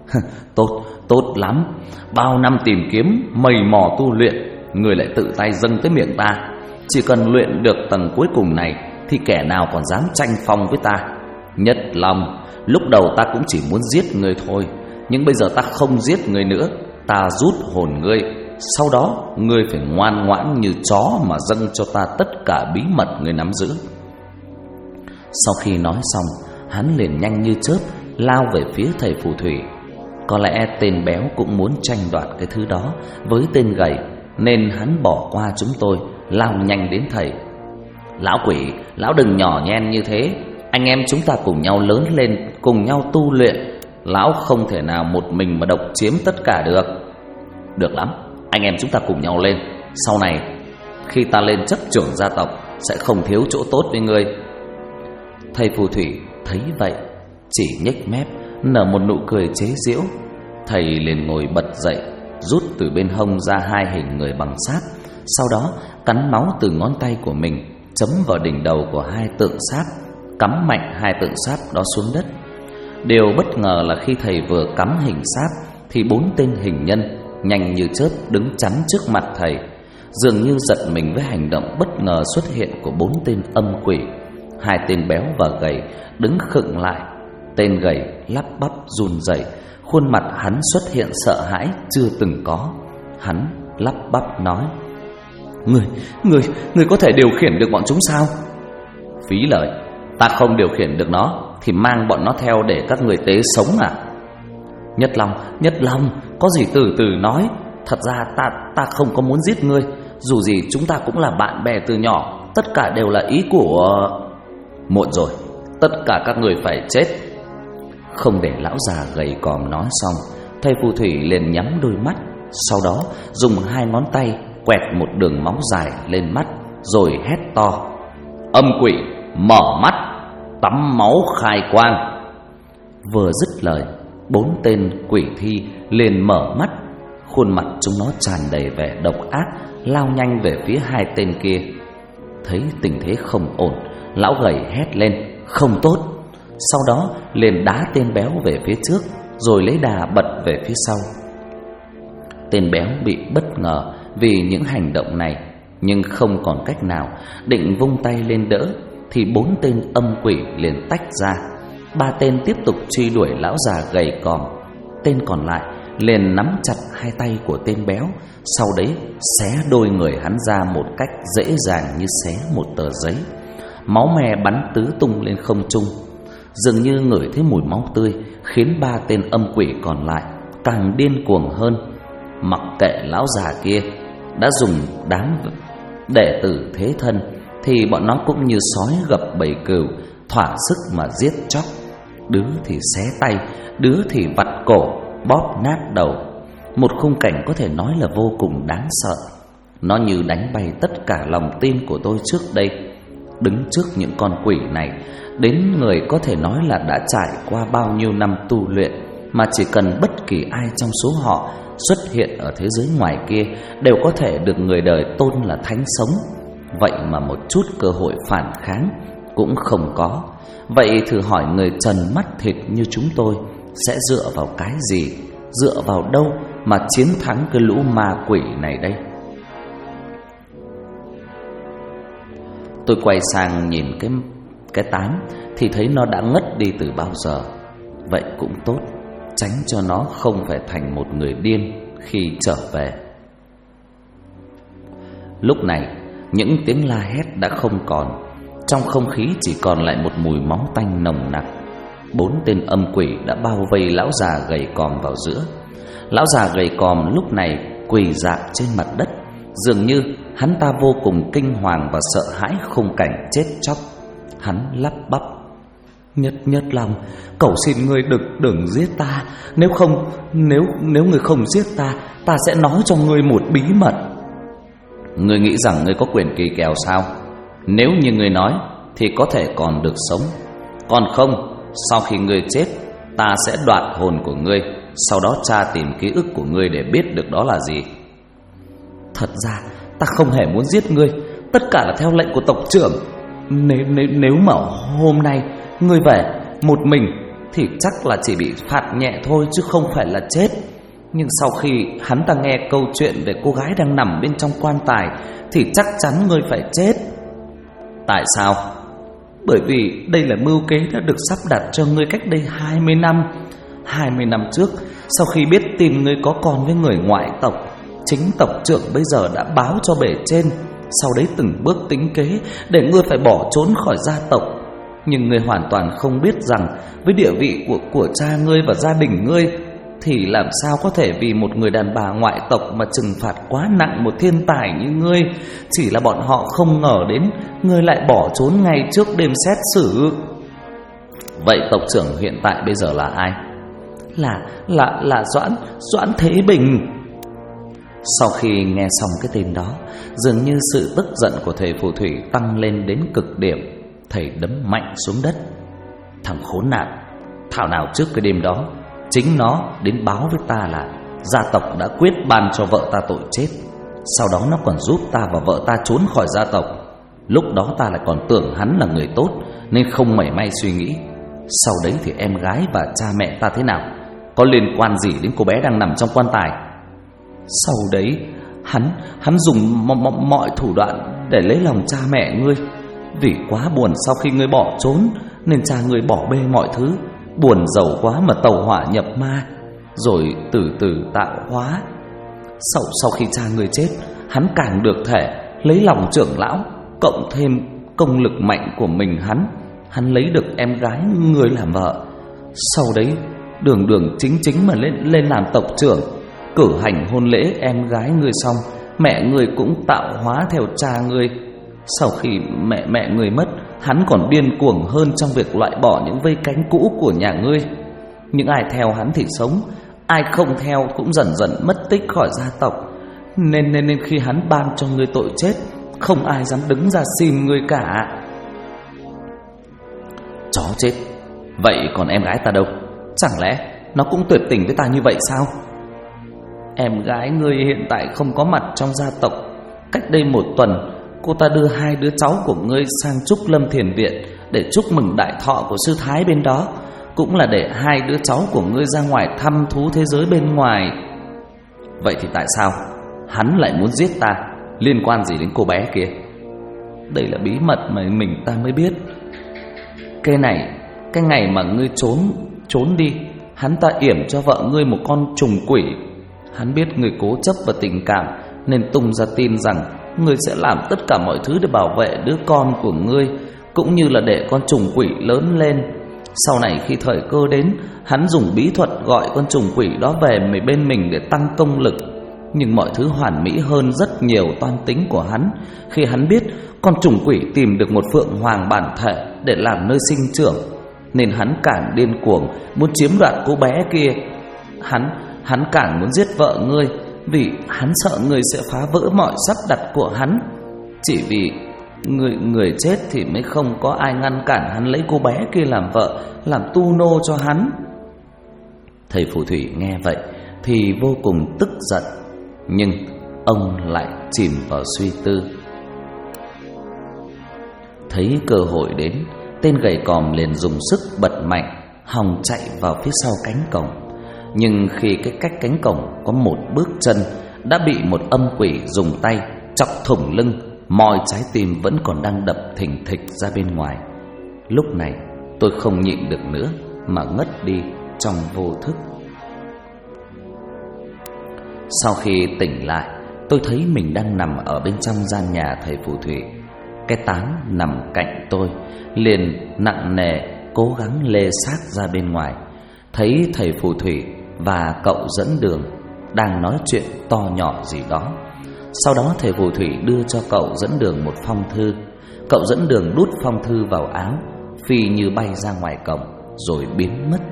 Tốt lắm, bao năm tìm kiếm mầy mò tu luyện, người lại tự tay dâng tới miệng ta. Chỉ cần luyện được tầng cuối cùng này thì kẻ nào còn dám tranh phong với ta. Nhất Long, lúc đầu ta cũng chỉ muốn giết ngươi thôi, nhưng bây giờ ta không giết ngươi nữa. Ta rút hồn ngươi, sau đó ngươi phải ngoan ngoãn như chó mà dâng cho ta tất cả bí mật ngươi nắm giữ. Sau khi nói xong, hắn liền nhanh như chớp lao về phía thầy phù thủy. Có lẽ tên béo cũng muốn tranh đoạt cái thứ đó với tên gầy, nên hắn bỏ qua chúng tôi, lao nhanh đến thầy. Lão quỷ, lão đừng nhỏ nhen như thế. Anh em chúng ta cùng nhau lớn lên, cùng nhau tu luyện. Lão không thể nào một mình mà độc chiếm tất cả được. Được lắm, anh em chúng ta cùng nhau lên. Sau này khi ta lên chấp trưởng gia tộc sẽ không thiếu chỗ tốt với ngươi. Thầy phù thủy thấy vậy chỉ nhếch mép nở một nụ cười chế giễu. Thầy liền ngồi bật dậy, rút từ bên hông ra hai hình người bằng sáp, sau đó cắn máu từ ngón tay của mình chấm vào đỉnh đầu của hai tượng sáp, cắm mạnh hai tượng sáp đó xuống đất. Điều bất ngờ là khi thầy vừa cắm hình sáp thì 4 tên hình nhân nhanh như chớp đứng chắn trước mặt thầy, dường như giật mình với hành động bất ngờ xuất hiện của 4 tên âm quỷ. Hai tên béo và gầy đứng khựng lại. Tên gầy lắp bắp run rẩy, khuôn mặt hắn xuất hiện sợ hãi chưa từng có. Hắn lắp bắp nói: Người có thể điều khiển được bọn chúng sao? Phí lời, ta không điều khiển được nó thì mang bọn nó theo để các người tế sống à? Nhất Long, có gì từ từ nói. Thật ra ta không có muốn giết ngươi. Dù gì chúng ta cũng là bạn bè từ nhỏ. Tất cả đều là ý của... Muộn rồi, tất cả các người phải chết. Không để lão già gầy còm nói xong, thầy phù thủy liền nhắm đôi mắt, sau đó dùng hai ngón tay quẹt một đường máu dài lên mắt, rồi hét to: Âm quỷ, mở mắt, tắm máu khai quang. Vừa dứt lời, 4 tên quỷ thi liền mở mắt. Khuôn mặt chúng nó tràn đầy vẻ độc ác, lao nhanh về phía hai tên kia. Thấy tình thế không ổn, lão gầy hét lên: Không tốt! Sau đó liền đá tên béo về phía trước, rồi lấy đà bật về phía sau. Tên béo bị bất ngờ vì những hành động này, nhưng không còn cách nào, định vung tay lên đỡ thì 4 tên âm quỷ liền tách ra. 3 tên tiếp tục truy đuổi lão già gầy còm. Tên còn lại liền nắm chặt hai tay của tên béo, sau đấy xé đôi người hắn ra một cách dễ dàng như xé một tờ giấy. Máu me bắn tứ tung lên không trung. Dường như ngửi thấy mùi máu tươi, khiến 3 tên âm quỷ còn lại càng điên cuồng hơn. Mặc kệ lão già kia đã dùng đám đệ tử thế thân, thì bọn nó cũng như sói gặp bầy cừu, thỏa sức mà giết chóc. Đứa thì xé tay, đứa thì vặt cổ, bóp nát đầu. Một khung cảnh có thể nói là vô cùng đáng sợ. Nó như đánh bay tất cả lòng tin của tôi trước đây. Đứng trước những con quỷ này, đến người có thể nói là đã trải qua bao nhiêu năm tu luyện, mà chỉ cần bất kỳ ai trong số họ xuất hiện ở thế giới ngoài kia đều có thể được người đời tôn là thánh sống. Vậy mà một chút cơ hội phản kháng cũng không có. Vậy thử hỏi người trần mắt thịt như chúng tôi sẽ dựa vào cái gì dựa vào đâu mà chiến thắng cái lũ ma quỷ này đây? Tôi quay sang nhìn cái Tám thì thấy nó đã ngất đi từ bao giờ. Vậy cũng tốt, tránh cho nó không phải thành một người điên khi trở về. Lúc này những tiếng la hét đã không còn, trong không khí chỉ còn lại một mùi máu tanh nồng nặc. 4 tên âm quỷ đã bao vây lão già gầy còm vào giữa. Lão già gầy còm lúc này quỳ rạp trên mặt đất, dường như hắn ta vô cùng kinh hoàng và sợ hãi khung cảnh chết chóc. Hắn lắp bắp: Nhất lòng, cầu xin ngươi đừng giết ta. Nếu ngươi không giết ta, ta sẽ nói cho ngươi một bí mật. Ngươi nghĩ rằng ngươi có quyền kỳ kèo sao? Nếu như ngươi nói thì có thể còn được sống, còn không, sau khi ngươi chết, ta sẽ đoạt hồn của ngươi, sau đó tra tìm ký ức của ngươi để biết được đó là gì. Thật ra ta không hề muốn giết ngươi, tất cả là theo lệnh của tộc trưởng. Nếu mà hôm nay ngươi về một mình thì chắc là chỉ bị phạt nhẹ thôi chứ không phải là chết. Nhưng sau khi hắn ta nghe câu chuyện về cô gái đang nằm bên trong quan tài thì chắc chắn ngươi phải chết. Tại sao? Bởi vì đây là mưu kế đã được sắp đặt cho ngươi cách đây 20 năm. 20 năm trước, sau khi biết tin ngươi có con với người ngoại tộc, chính tộc trưởng bây giờ đã báo cho bề trên, sau đấy từng bước tính kế để ngươi phải bỏ trốn khỏi gia tộc. Nhưng ngươi hoàn toàn không biết rằng với địa vị của cha ngươi và gia đình ngươi thì làm sao có thể vì một người đàn bà ngoại tộc mà trừng phạt quá nặng một thiên tài như ngươi. Chỉ là bọn họ không ngờ đến ngươi lại bỏ trốn ngay trước đêm xét xử. Vậy tộc trưởng hiện tại bây giờ là ai? Là Doãn Thế Bình. Sau khi nghe xong cái tên đó, dường như sự tức giận của thầy phù thủy tăng lên đến cực điểm. Thầy đấm mạnh xuống đất: Thằng khốn nạn, thảo nào trước cái đêm đó chính nó đến báo với ta là gia tộc đã quyết ban cho vợ ta tội chết. Sau đó nó còn giúp ta và vợ ta trốn khỏi gia tộc. Lúc đó ta lại còn tưởng hắn là người tốt nên không mảy may suy nghĩ. Sau đấy thì em gái và cha mẹ ta thế nào, có liên quan gì đến cô bé đang nằm trong quan tài? Sau đấy hắn dùng mọi thủ đoạn để lấy lòng cha mẹ ngươi. Vì quá buồn sau khi ngươi bỏ trốn nên cha ngươi bỏ bê mọi thứ, buồn giàu quá mà tàu hỏa nhập ma, rồi từ từ tạo hóa. Sau khi cha ngươi chết, hắn càng được thể lấy lòng trưởng lão, cộng thêm công lực mạnh của mình hắn lấy được em gái ngươi làm vợ. Sau đấy đường chính mà lên làm tộc trưởng, cử hành hôn lễ em gái ngươi xong, mẹ ngươi cũng tạo hóa theo cha ngươi. Sau khi mẹ người mất, hắn còn điên cuồng hơn trong việc loại bỏ những vây cánh cũ của nhà ngươi. Những ai theo hắn thì sống, ai không theo cũng dần dần mất tích khỏi gia tộc. Nên khi hắn ban cho ngươi tội chết, không ai dám đứng ra xin ngươi cả. Chó chết, vậy còn em gái ta đâu? Chẳng lẽ nó cũng tuyệt tình với ta như vậy sao? Em gái ngươi hiện tại không có mặt trong gia tộc. Cách đây 1 tuần, cô ta đưa 2 đứa cháu của ngươi sang Trúc Lâm Thiền Viện để chúc mừng đại thọ của sư thái bên đó, cũng là để 2 đứa cháu của ngươi ra ngoài thăm thú thế giới bên ngoài. Vậy thì tại sao hắn lại muốn giết ta? Liên quan gì đến cô bé kia? Đây là bí mật mà mình ta mới biết. Cái ngày mà ngươi trốn đi, hắn ta yểm cho vợ ngươi một con trùng quỷ. Hắn biết ngươi cố chấp và tình cảm nên tung ra tin rằng ngươi sẽ làm tất cả mọi thứ để bảo vệ đứa con của ngươi, cũng như là để con trùng quỷ lớn lên. Sau này khi thời cơ đến, hắn dùng bí thuật gọi con trùng quỷ đó về bên mình để tăng công lực. Nhưng mọi thứ hoàn mỹ hơn rất nhiều toan tính của hắn. Khi hắn biết con trùng quỷ tìm được một phượng hoàng bản thể để làm nơi sinh trưởng, nên hắn càng điên cuồng muốn chiếm đoạt cô bé kia. Hắn càng muốn giết vợ ngươi, vì hắn sợ ngươi sẽ phá vỡ mọi sắp đặt của hắn. Chỉ vì người chết thì mới không có ai ngăn cản hắn lấy cô bé kia làm vợ, làm tu nô cho hắn. Thầy phù thủy nghe vậy thì vô cùng tức giận, nhưng ông lại chìm vào suy tư. Thấy cơ hội đến, tên gầy còm liền dùng sức bật mạnh, hòng chạy vào phía sau cánh cổng. Nhưng khi cái cách cánh cổng có một bước chân đã bị một âm quỷ dùng tay chọc thủng lưng, mọi trái tim vẫn còn đang đập thình thịch ra bên ngoài. Lúc này tôi không nhịn được nữa mà ngất đi trong vô thức. Sau khi tỉnh lại, tôi thấy mình đang nằm ở bên trong gian nhà thầy phù thủy. Cái Tám nằm cạnh tôi, liền nặng nề cố gắng lê xác ra bên ngoài. Thấy thầy phù thủy và cậu dẫn đường đang nói chuyện to nhỏ gì đó. Sau đó thầy phù thủy đưa cho cậu dẫn đường một phong thư. Cậu dẫn đường đút phong thư vào áo, phi như bay ra ngoài cổng rồi biến mất.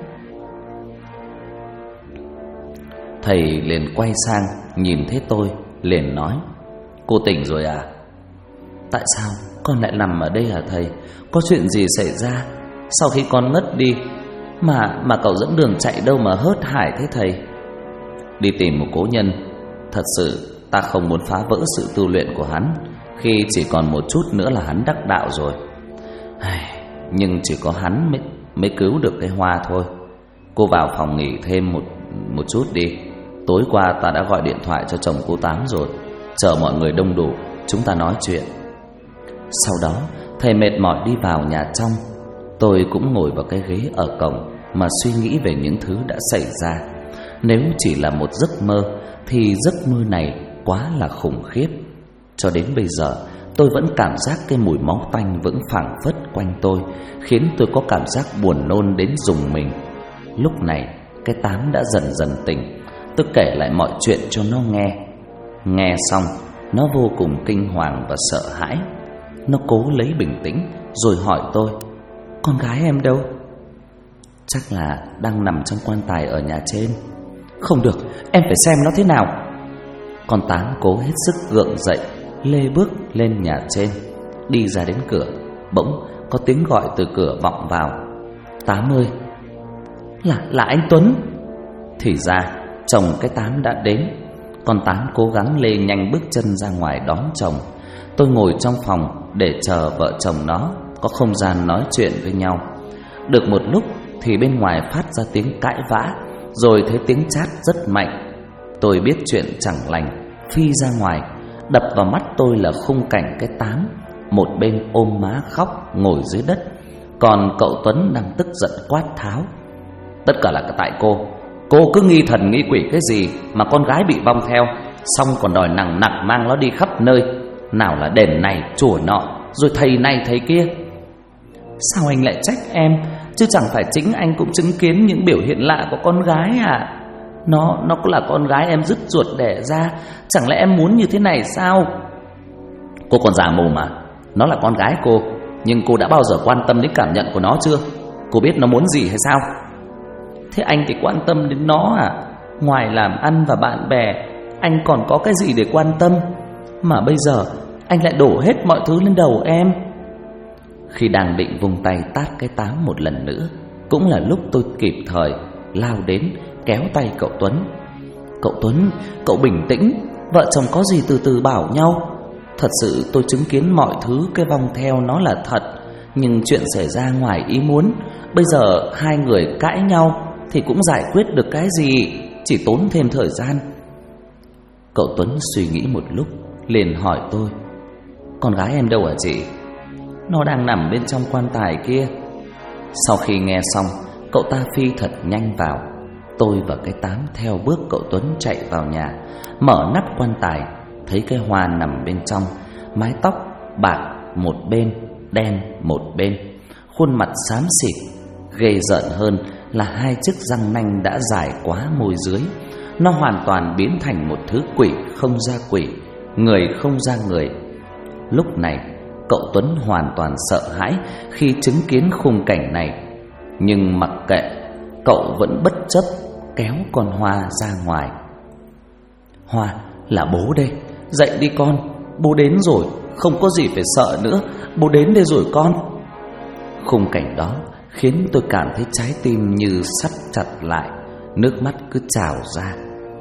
Thầy liền quay sang nhìn thấy tôi, liền nói: "Cô tỉnh rồi à?" "Tại sao con lại nằm ở đây hả thầy? Có chuyện gì xảy ra? Sau khi con ngất đi mà cậu dẫn đường chạy đâu mà hớt hải thế thầy?" "Đi tìm một cố nhân. Thật sự ta không muốn phá vỡ sự tu luyện của hắn, khi chỉ còn một chút nữa là hắn đắc đạo rồi. Nhưng chỉ có hắn mới cứu được cái Hoa thôi. Cô vào phòng nghỉ thêm một chút đi. Tối qua ta đã gọi điện thoại cho chồng cô Tám rồi. Chờ mọi người đông đủ chúng ta nói chuyện." Sau đó thầy mệt mỏi đi vào nhà trong. Tôi cũng ngồi vào cái ghế ở cổng mà suy nghĩ về những thứ đã xảy ra. Nếu chỉ là một giấc mơ thì giấc mơ này quá là khủng khiếp. Cho đến bây giờ tôi vẫn cảm giác cái mùi máu tanh vững phảng phất quanh tôi, khiến tôi có cảm giác buồn nôn đến rùng mình. Lúc này cái Tám đã dần dần tỉnh. Tôi kể lại mọi chuyện cho nó nghe. Nghe xong nó vô cùng kinh hoàng và sợ hãi. Nó cố lấy bình tĩnh rồi hỏi tôi: "Con gái em đâu?" "Chắc là đang nằm trong quan tài ở nhà trên." "Không được, em phải xem nó thế nào." Con Tám cố hết sức gượng dậy, lê bước lên nhà trên. Đi ra đến cửa, bỗng có tiếng gọi từ cửa vọng vào: "Tám ơi!" Là anh Tuấn." Thì ra chồng cái Tám đã đến. Con Tám cố gắng lê nhanh bước chân ra ngoài đón chồng. Tôi ngồi trong phòng để chờ vợ chồng nó có không gian nói chuyện với nhau. Được một lúc thì bên ngoài phát ra tiếng cãi vã, rồi thấy tiếng chát rất mạnh. Tôi biết chuyện chẳng lành, phi ra ngoài. Đập vào mắt tôi là khung cảnh cái Tám một bên ôm má khóc ngồi dưới đất, còn cậu Tuấn đang tức giận quát tháo: "Tất cả là tại cô cứ nghi thần nghi quỷ cái gì mà con gái bị vong theo, xong còn đòi nặng mang nó đi khắp nơi, nào là đền này chùa nọ, rồi thầy này thầy kia." "Sao anh lại trách em? Chứ chẳng phải chính anh cũng chứng kiến những biểu hiện lạ của con gái à? Nó cũng là con gái em dứt ruột đẻ ra, chẳng lẽ em muốn như thế này sao?" "Cô còn giả mồm mà. Nó là con gái cô, nhưng cô đã bao giờ quan tâm đến cảm nhận của nó chưa? Cô biết nó muốn gì hay sao?" "Thế anh thì quan tâm đến nó à? Ngoài làm ăn và bạn bè, anh còn có cái gì để quan tâm? Mà bây giờ anh lại đổ hết mọi thứ lên đầu em." Khi đang định vung tay tát cái Tám một lần nữa, cũng là lúc tôi kịp thời lao đến kéo tay cậu Tuấn. "Cậu Tuấn, cậu bình tĩnh, vợ chồng có gì từ từ bảo nhau. Thật sự tôi chứng kiến mọi thứ cái vong theo nó là thật, nhưng chuyện xảy ra ngoài ý muốn. Bây giờ hai người cãi nhau thì cũng giải quyết được cái gì, chỉ tốn thêm thời gian." Cậu Tuấn suy nghĩ một lúc liền hỏi tôi: "Con gái em đâu hả chị?" "Nó đang nằm bên trong quan tài kia." Sau khi nghe xong, cậu ta phi thật nhanh vào. Tôi và cái Tám theo bước cậu Tuấn chạy vào nhà, mở nắp quan tài, thấy cái Hoa nằm bên trong, mái tóc bạc một bên, đen một bên, khuôn mặt xám xịt. Ghê rợn hơn là hai chiếc răng nanh đã dài quá môi dưới. Nó hoàn toàn biến thành một thứ quỷ không ra quỷ, người không ra người. Lúc này cậu Tuấn hoàn toàn sợ hãi khi chứng kiến khung cảnh này, nhưng mặc kệ, cậu vẫn bất chấp kéo con Hoa ra ngoài. "Hoa, là bố đây, dậy đi con, bố đến rồi, không có gì phải sợ nữa, bố đến đây rồi con." Khung cảnh đó khiến tôi cảm thấy trái tim như sắt chặt lại, nước mắt cứ trào ra.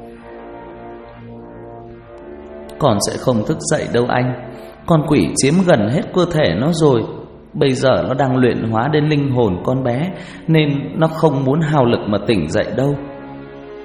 "Con sẽ không thức dậy đâu anh. Con quỷ chiếm gần hết cơ thể nó rồi. Bây giờ nó đang luyện hóa đến linh hồn con bé, nên nó không muốn hao lực mà tỉnh dậy đâu."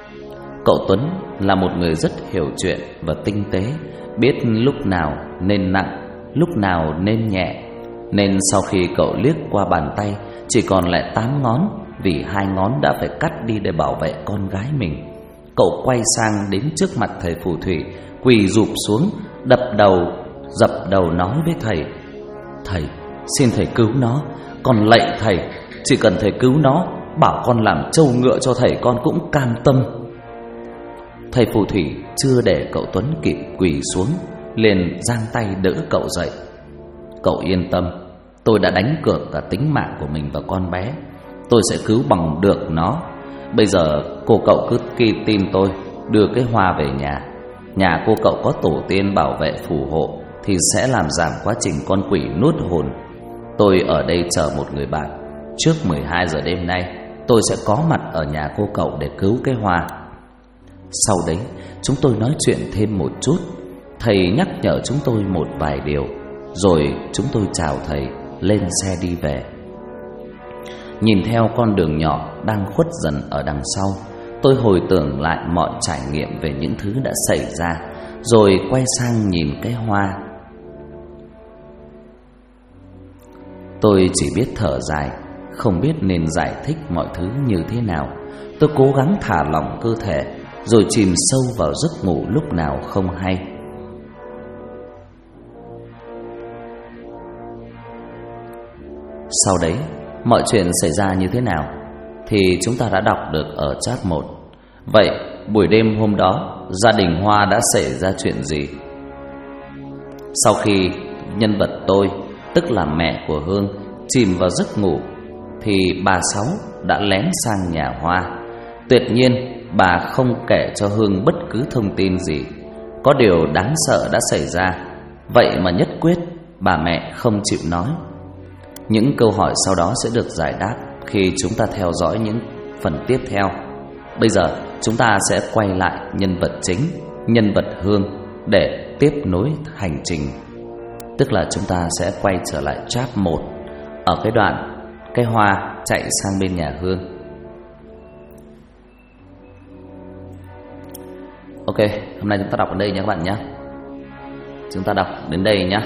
Cậu Tuấn là một người rất hiểu chuyện và tinh tế, biết lúc nào nên nặng, lúc nào nên nhẹ. Nên sau khi cậu liếc qua bàn tay chỉ còn lại 8 ngón, vì 2 ngón đã phải cắt đi để bảo vệ con gái mình, cậu quay sang đến trước mặt thầy phù thủy, quỳ rụp xuống, dập đầu nói với thầy: "Thầy, xin thầy cứu nó, con lạy thầy, chỉ cần thầy cứu nó, bảo con làm trâu ngựa cho thầy con cũng cam tâm." Thầy phù thủy chưa để cậu Tuấn kịp quỳ xuống, liền giang tay đỡ cậu dậy. "Cậu yên tâm, tôi đã đánh cược cả tính mạng của mình và con bé, tôi sẽ cứu bằng được nó. Bây giờ cô cậu cứ tin tôi, đưa cái hoa về nhà. Nhà cô cậu có tổ tiên bảo vệ phù hộ thì sẽ làm giảm quá trình con quỷ nuốt hồn. Tôi ở đây chờ một người bạn. Trước 12 giờ đêm nay tôi sẽ có mặt ở nhà cô cậu để cứu cái hoa. Sau đấy chúng tôi nói chuyện thêm một chút, thầy nhắc nhở chúng tôi một vài điều, rồi chúng tôi chào thầy, lên xe đi về." Nhìn theo con đường nhỏ đang khuất dần ở đằng sau, tôi hồi tưởng lại mọi trải nghiệm về những thứ đã xảy ra, rồi quay sang nhìn cái hoa. Tôi chỉ biết thở dài, không biết nên giải thích mọi thứ như thế nào. Tôi cố gắng thả lỏng cơ thể, rồi chìm sâu vào giấc ngủ lúc nào không hay. Sau đấy, mọi chuyện xảy ra như thế nào thì chúng ta đã đọc được ở chap 1. Vậy buổi đêm hôm đó, gia đình Hoa đã xảy ra chuyện gì? Sau khi nhân vật tôi, tức là mẹ của Hương, chìm vào giấc ngủ, thì bà Sáu đã lén sang nhà Hoa. Tuyệt nhiên bà không kể cho Hương bất cứ thông tin gì. Có điều đáng sợ đã xảy ra, vậy mà nhất quyết bà mẹ không chịu nói. Những câu hỏi sau đó sẽ được giải đáp khi chúng ta theo dõi những phần tiếp theo. Bây giờ chúng ta sẽ quay lại nhân vật chính, nhân vật Hương, để tiếp nối hành trình. Tức là chúng ta sẽ quay trở lại chap 1, ở cái đoạn cái hoa chạy sang bên nhà Hương. Ok, hôm nay chúng ta đọc đến đây nha các bạn nhé. Chúng ta đọc đến đây nhé.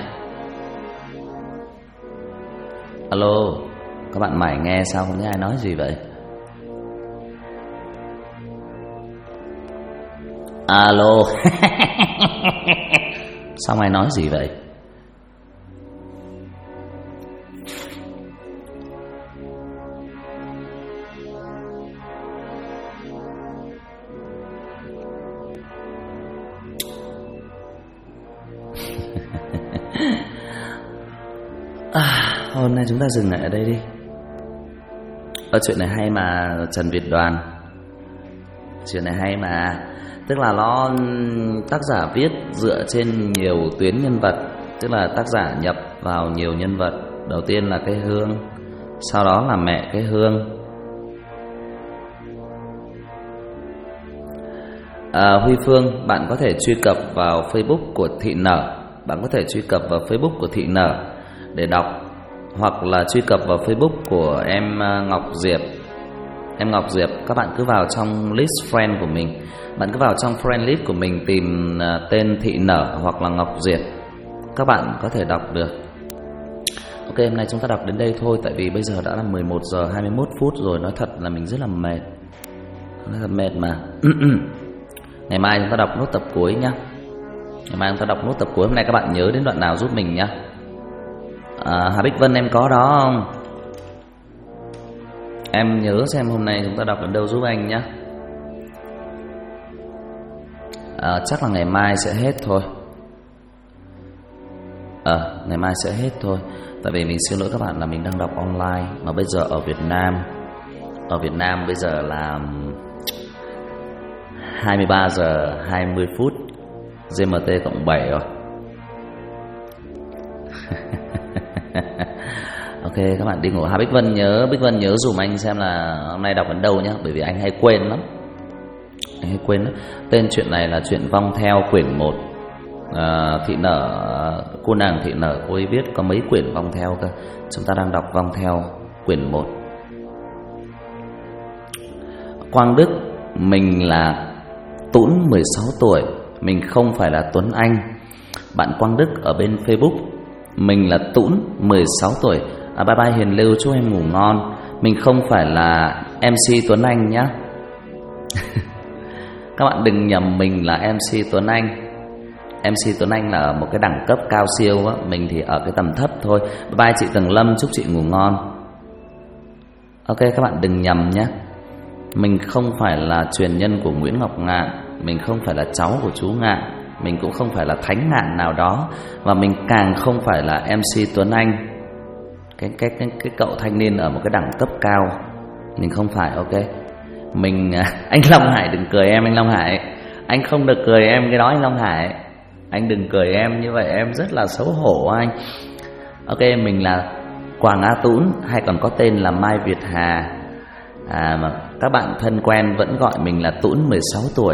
Alo, các bạn mải nghe sao không nghe ai nói gì vậy? Alo. Sao mày nói gì vậy? Hôm nay chúng ta dừng lại ở đây đi. Chuyện này hay mà, Trần Việt Đoàn. Chuyện này hay mà. Tức là nó tác giả viết dựa trên nhiều tuyến nhân vật. Tức là tác giả nhập vào nhiều nhân vật. Đầu tiên là cái Hương, sau đó là mẹ cái Hương. Huy Phương, bạn có thể truy cập vào Facebook của Thị Nở. Bạn có thể truy cập vào Facebook của Thị Nở để đọc, hoặc là truy cập vào Facebook của em Ngọc Diệp. Em Ngọc Diệp, các bạn cứ vào trong list friend của mình. Bạn cứ vào trong friend list của mình, tìm tên Thị Nở hoặc là Ngọc Diệp, các bạn có thể đọc được. Ok, hôm nay chúng ta đọc đến đây thôi. Tại vì bây giờ đã là 11 giờ 21 phút rồi. Nói thật là mình rất là mệt. Rất là mệt mà. Ngày mai chúng ta đọc nốt tập cuối nhá. Ngày mai chúng ta đọc nốt tập cuối. Hôm nay các bạn nhớ đến đoạn nào giúp mình nhá. Hà Bích Vân, em có đó không? Em nhớ xem hôm nay chúng ta đọc đến đâu giúp anh nhé. Chắc là ngày mai sẽ hết thôi. Ngày mai sẽ hết thôi. Tại vì mình xin lỗi các bạn là mình đang đọc online. Mà bây giờ ở Việt Nam bây giờ là 23 giờ 20 phút GMT+7 rồi. Ok, các bạn đi ngủ. Bích Vân nhớ dùm anh xem là hôm nay đọc đến đâu nhá. Bởi vì anh hay quên lắm. Tên chuyện này là chuyện Vong Theo quyển 1. Thị Nở, cô nàng Thị Nở, cô ấy viết có mấy quyển Vong Theo cơ. Chúng ta đang đọc Vong Theo quyển 1. Quang Đức, mình là Tũn 16 tuổi. Mình không phải là Tuấn Anh. Bạn Quang Đức ở bên Facebook, mình là Tũn 16 tuổi. Bye bye Hiền Lưu, chúc em ngủ ngon. Mình không phải là MC Tuấn Anh nhé. Các bạn đừng nhầm mình là MC Tuấn Anh. MC Tuấn Anh là một cái đẳng cấp cao siêu á, mình thì ở cái tầm thấp thôi. Bye bye chị Tầng Lâm, chúc chị ngủ ngon. Ok, các bạn đừng nhầm nhé. Mình không phải là truyền nhân của Nguyễn Ngọc Ngạn, mình không phải là cháu của chú Ngạn, mình cũng không phải là thánh Ngạn nào đó, và mình càng không phải là MC Tuấn Anh, cái cậu thanh niên ở một cái đẳng cấp cao. Mình không phải, ok. Mình anh Long Hải đừng cười em, anh Long Hải. Anh không được cười em cái đó anh Long Hải. Anh đừng cười em như vậy, em rất là xấu hổ anh. Ok, mình là Quảng A Tũn, hay còn có tên là Mai Việt Hà. Mà các bạn thân quen vẫn gọi mình là Tũn 16 tuổi.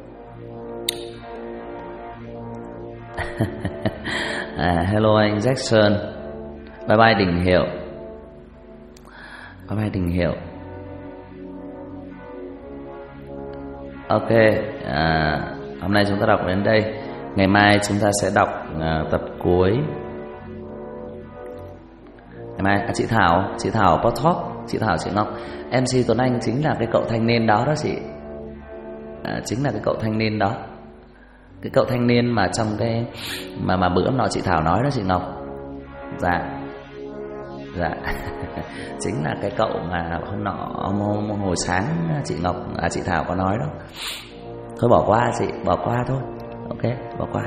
Hello anh Jackson. Bye bye Đình Hiệu. Bye bye Đình Hiệu. Ok, hôm nay chúng ta đọc đến đây. Ngày mai chúng ta sẽ đọc tập cuối. Ngày mai chị Thảo Potalk, chị Thảo, chị Ngọc. MC Tuấn Anh chính là cái cậu thanh niên đó đó chị. Chính là cái cậu thanh niên đó. Cái cậu thanh niên mà trong cái mà bữa nọ chị Thảo nói đó chị Ngọc. Dạ. Chính là cái cậu mà hôm nọ hồi sáng chị Ngọc chị Thảo có nói đó. Thôi bỏ qua chị, bỏ qua thôi. Ok, bỏ qua.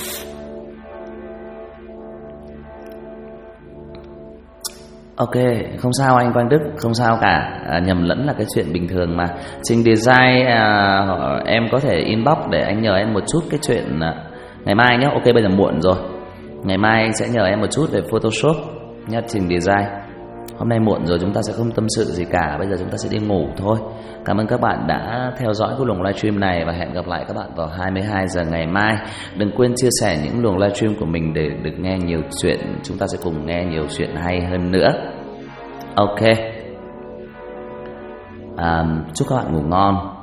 Ok, không sao anh Quang Đức, không sao cả. Nhầm lẫn là cái chuyện bình thường mà. Trình Design em có thể inbox để anh nhờ em một chút cái chuyện ngày mai nhé. Ok, bây giờ muộn rồi. Ngày mai anh sẽ nhờ em một chút về Photoshop nhé, Trình Design. Hôm nay muộn rồi, chúng ta sẽ không tâm sự gì cả. Bây giờ chúng ta sẽ đi ngủ thôi. Cảm ơn các bạn đã theo dõi cái luồng livestream này, và hẹn gặp lại các bạn vào 22 giờ ngày mai. Đừng quên chia sẻ những luồng livestream của mình để được nghe nhiều chuyện. Chúng ta sẽ cùng nghe nhiều chuyện hay hơn nữa. Ok. Chúc các bạn ngủ ngon.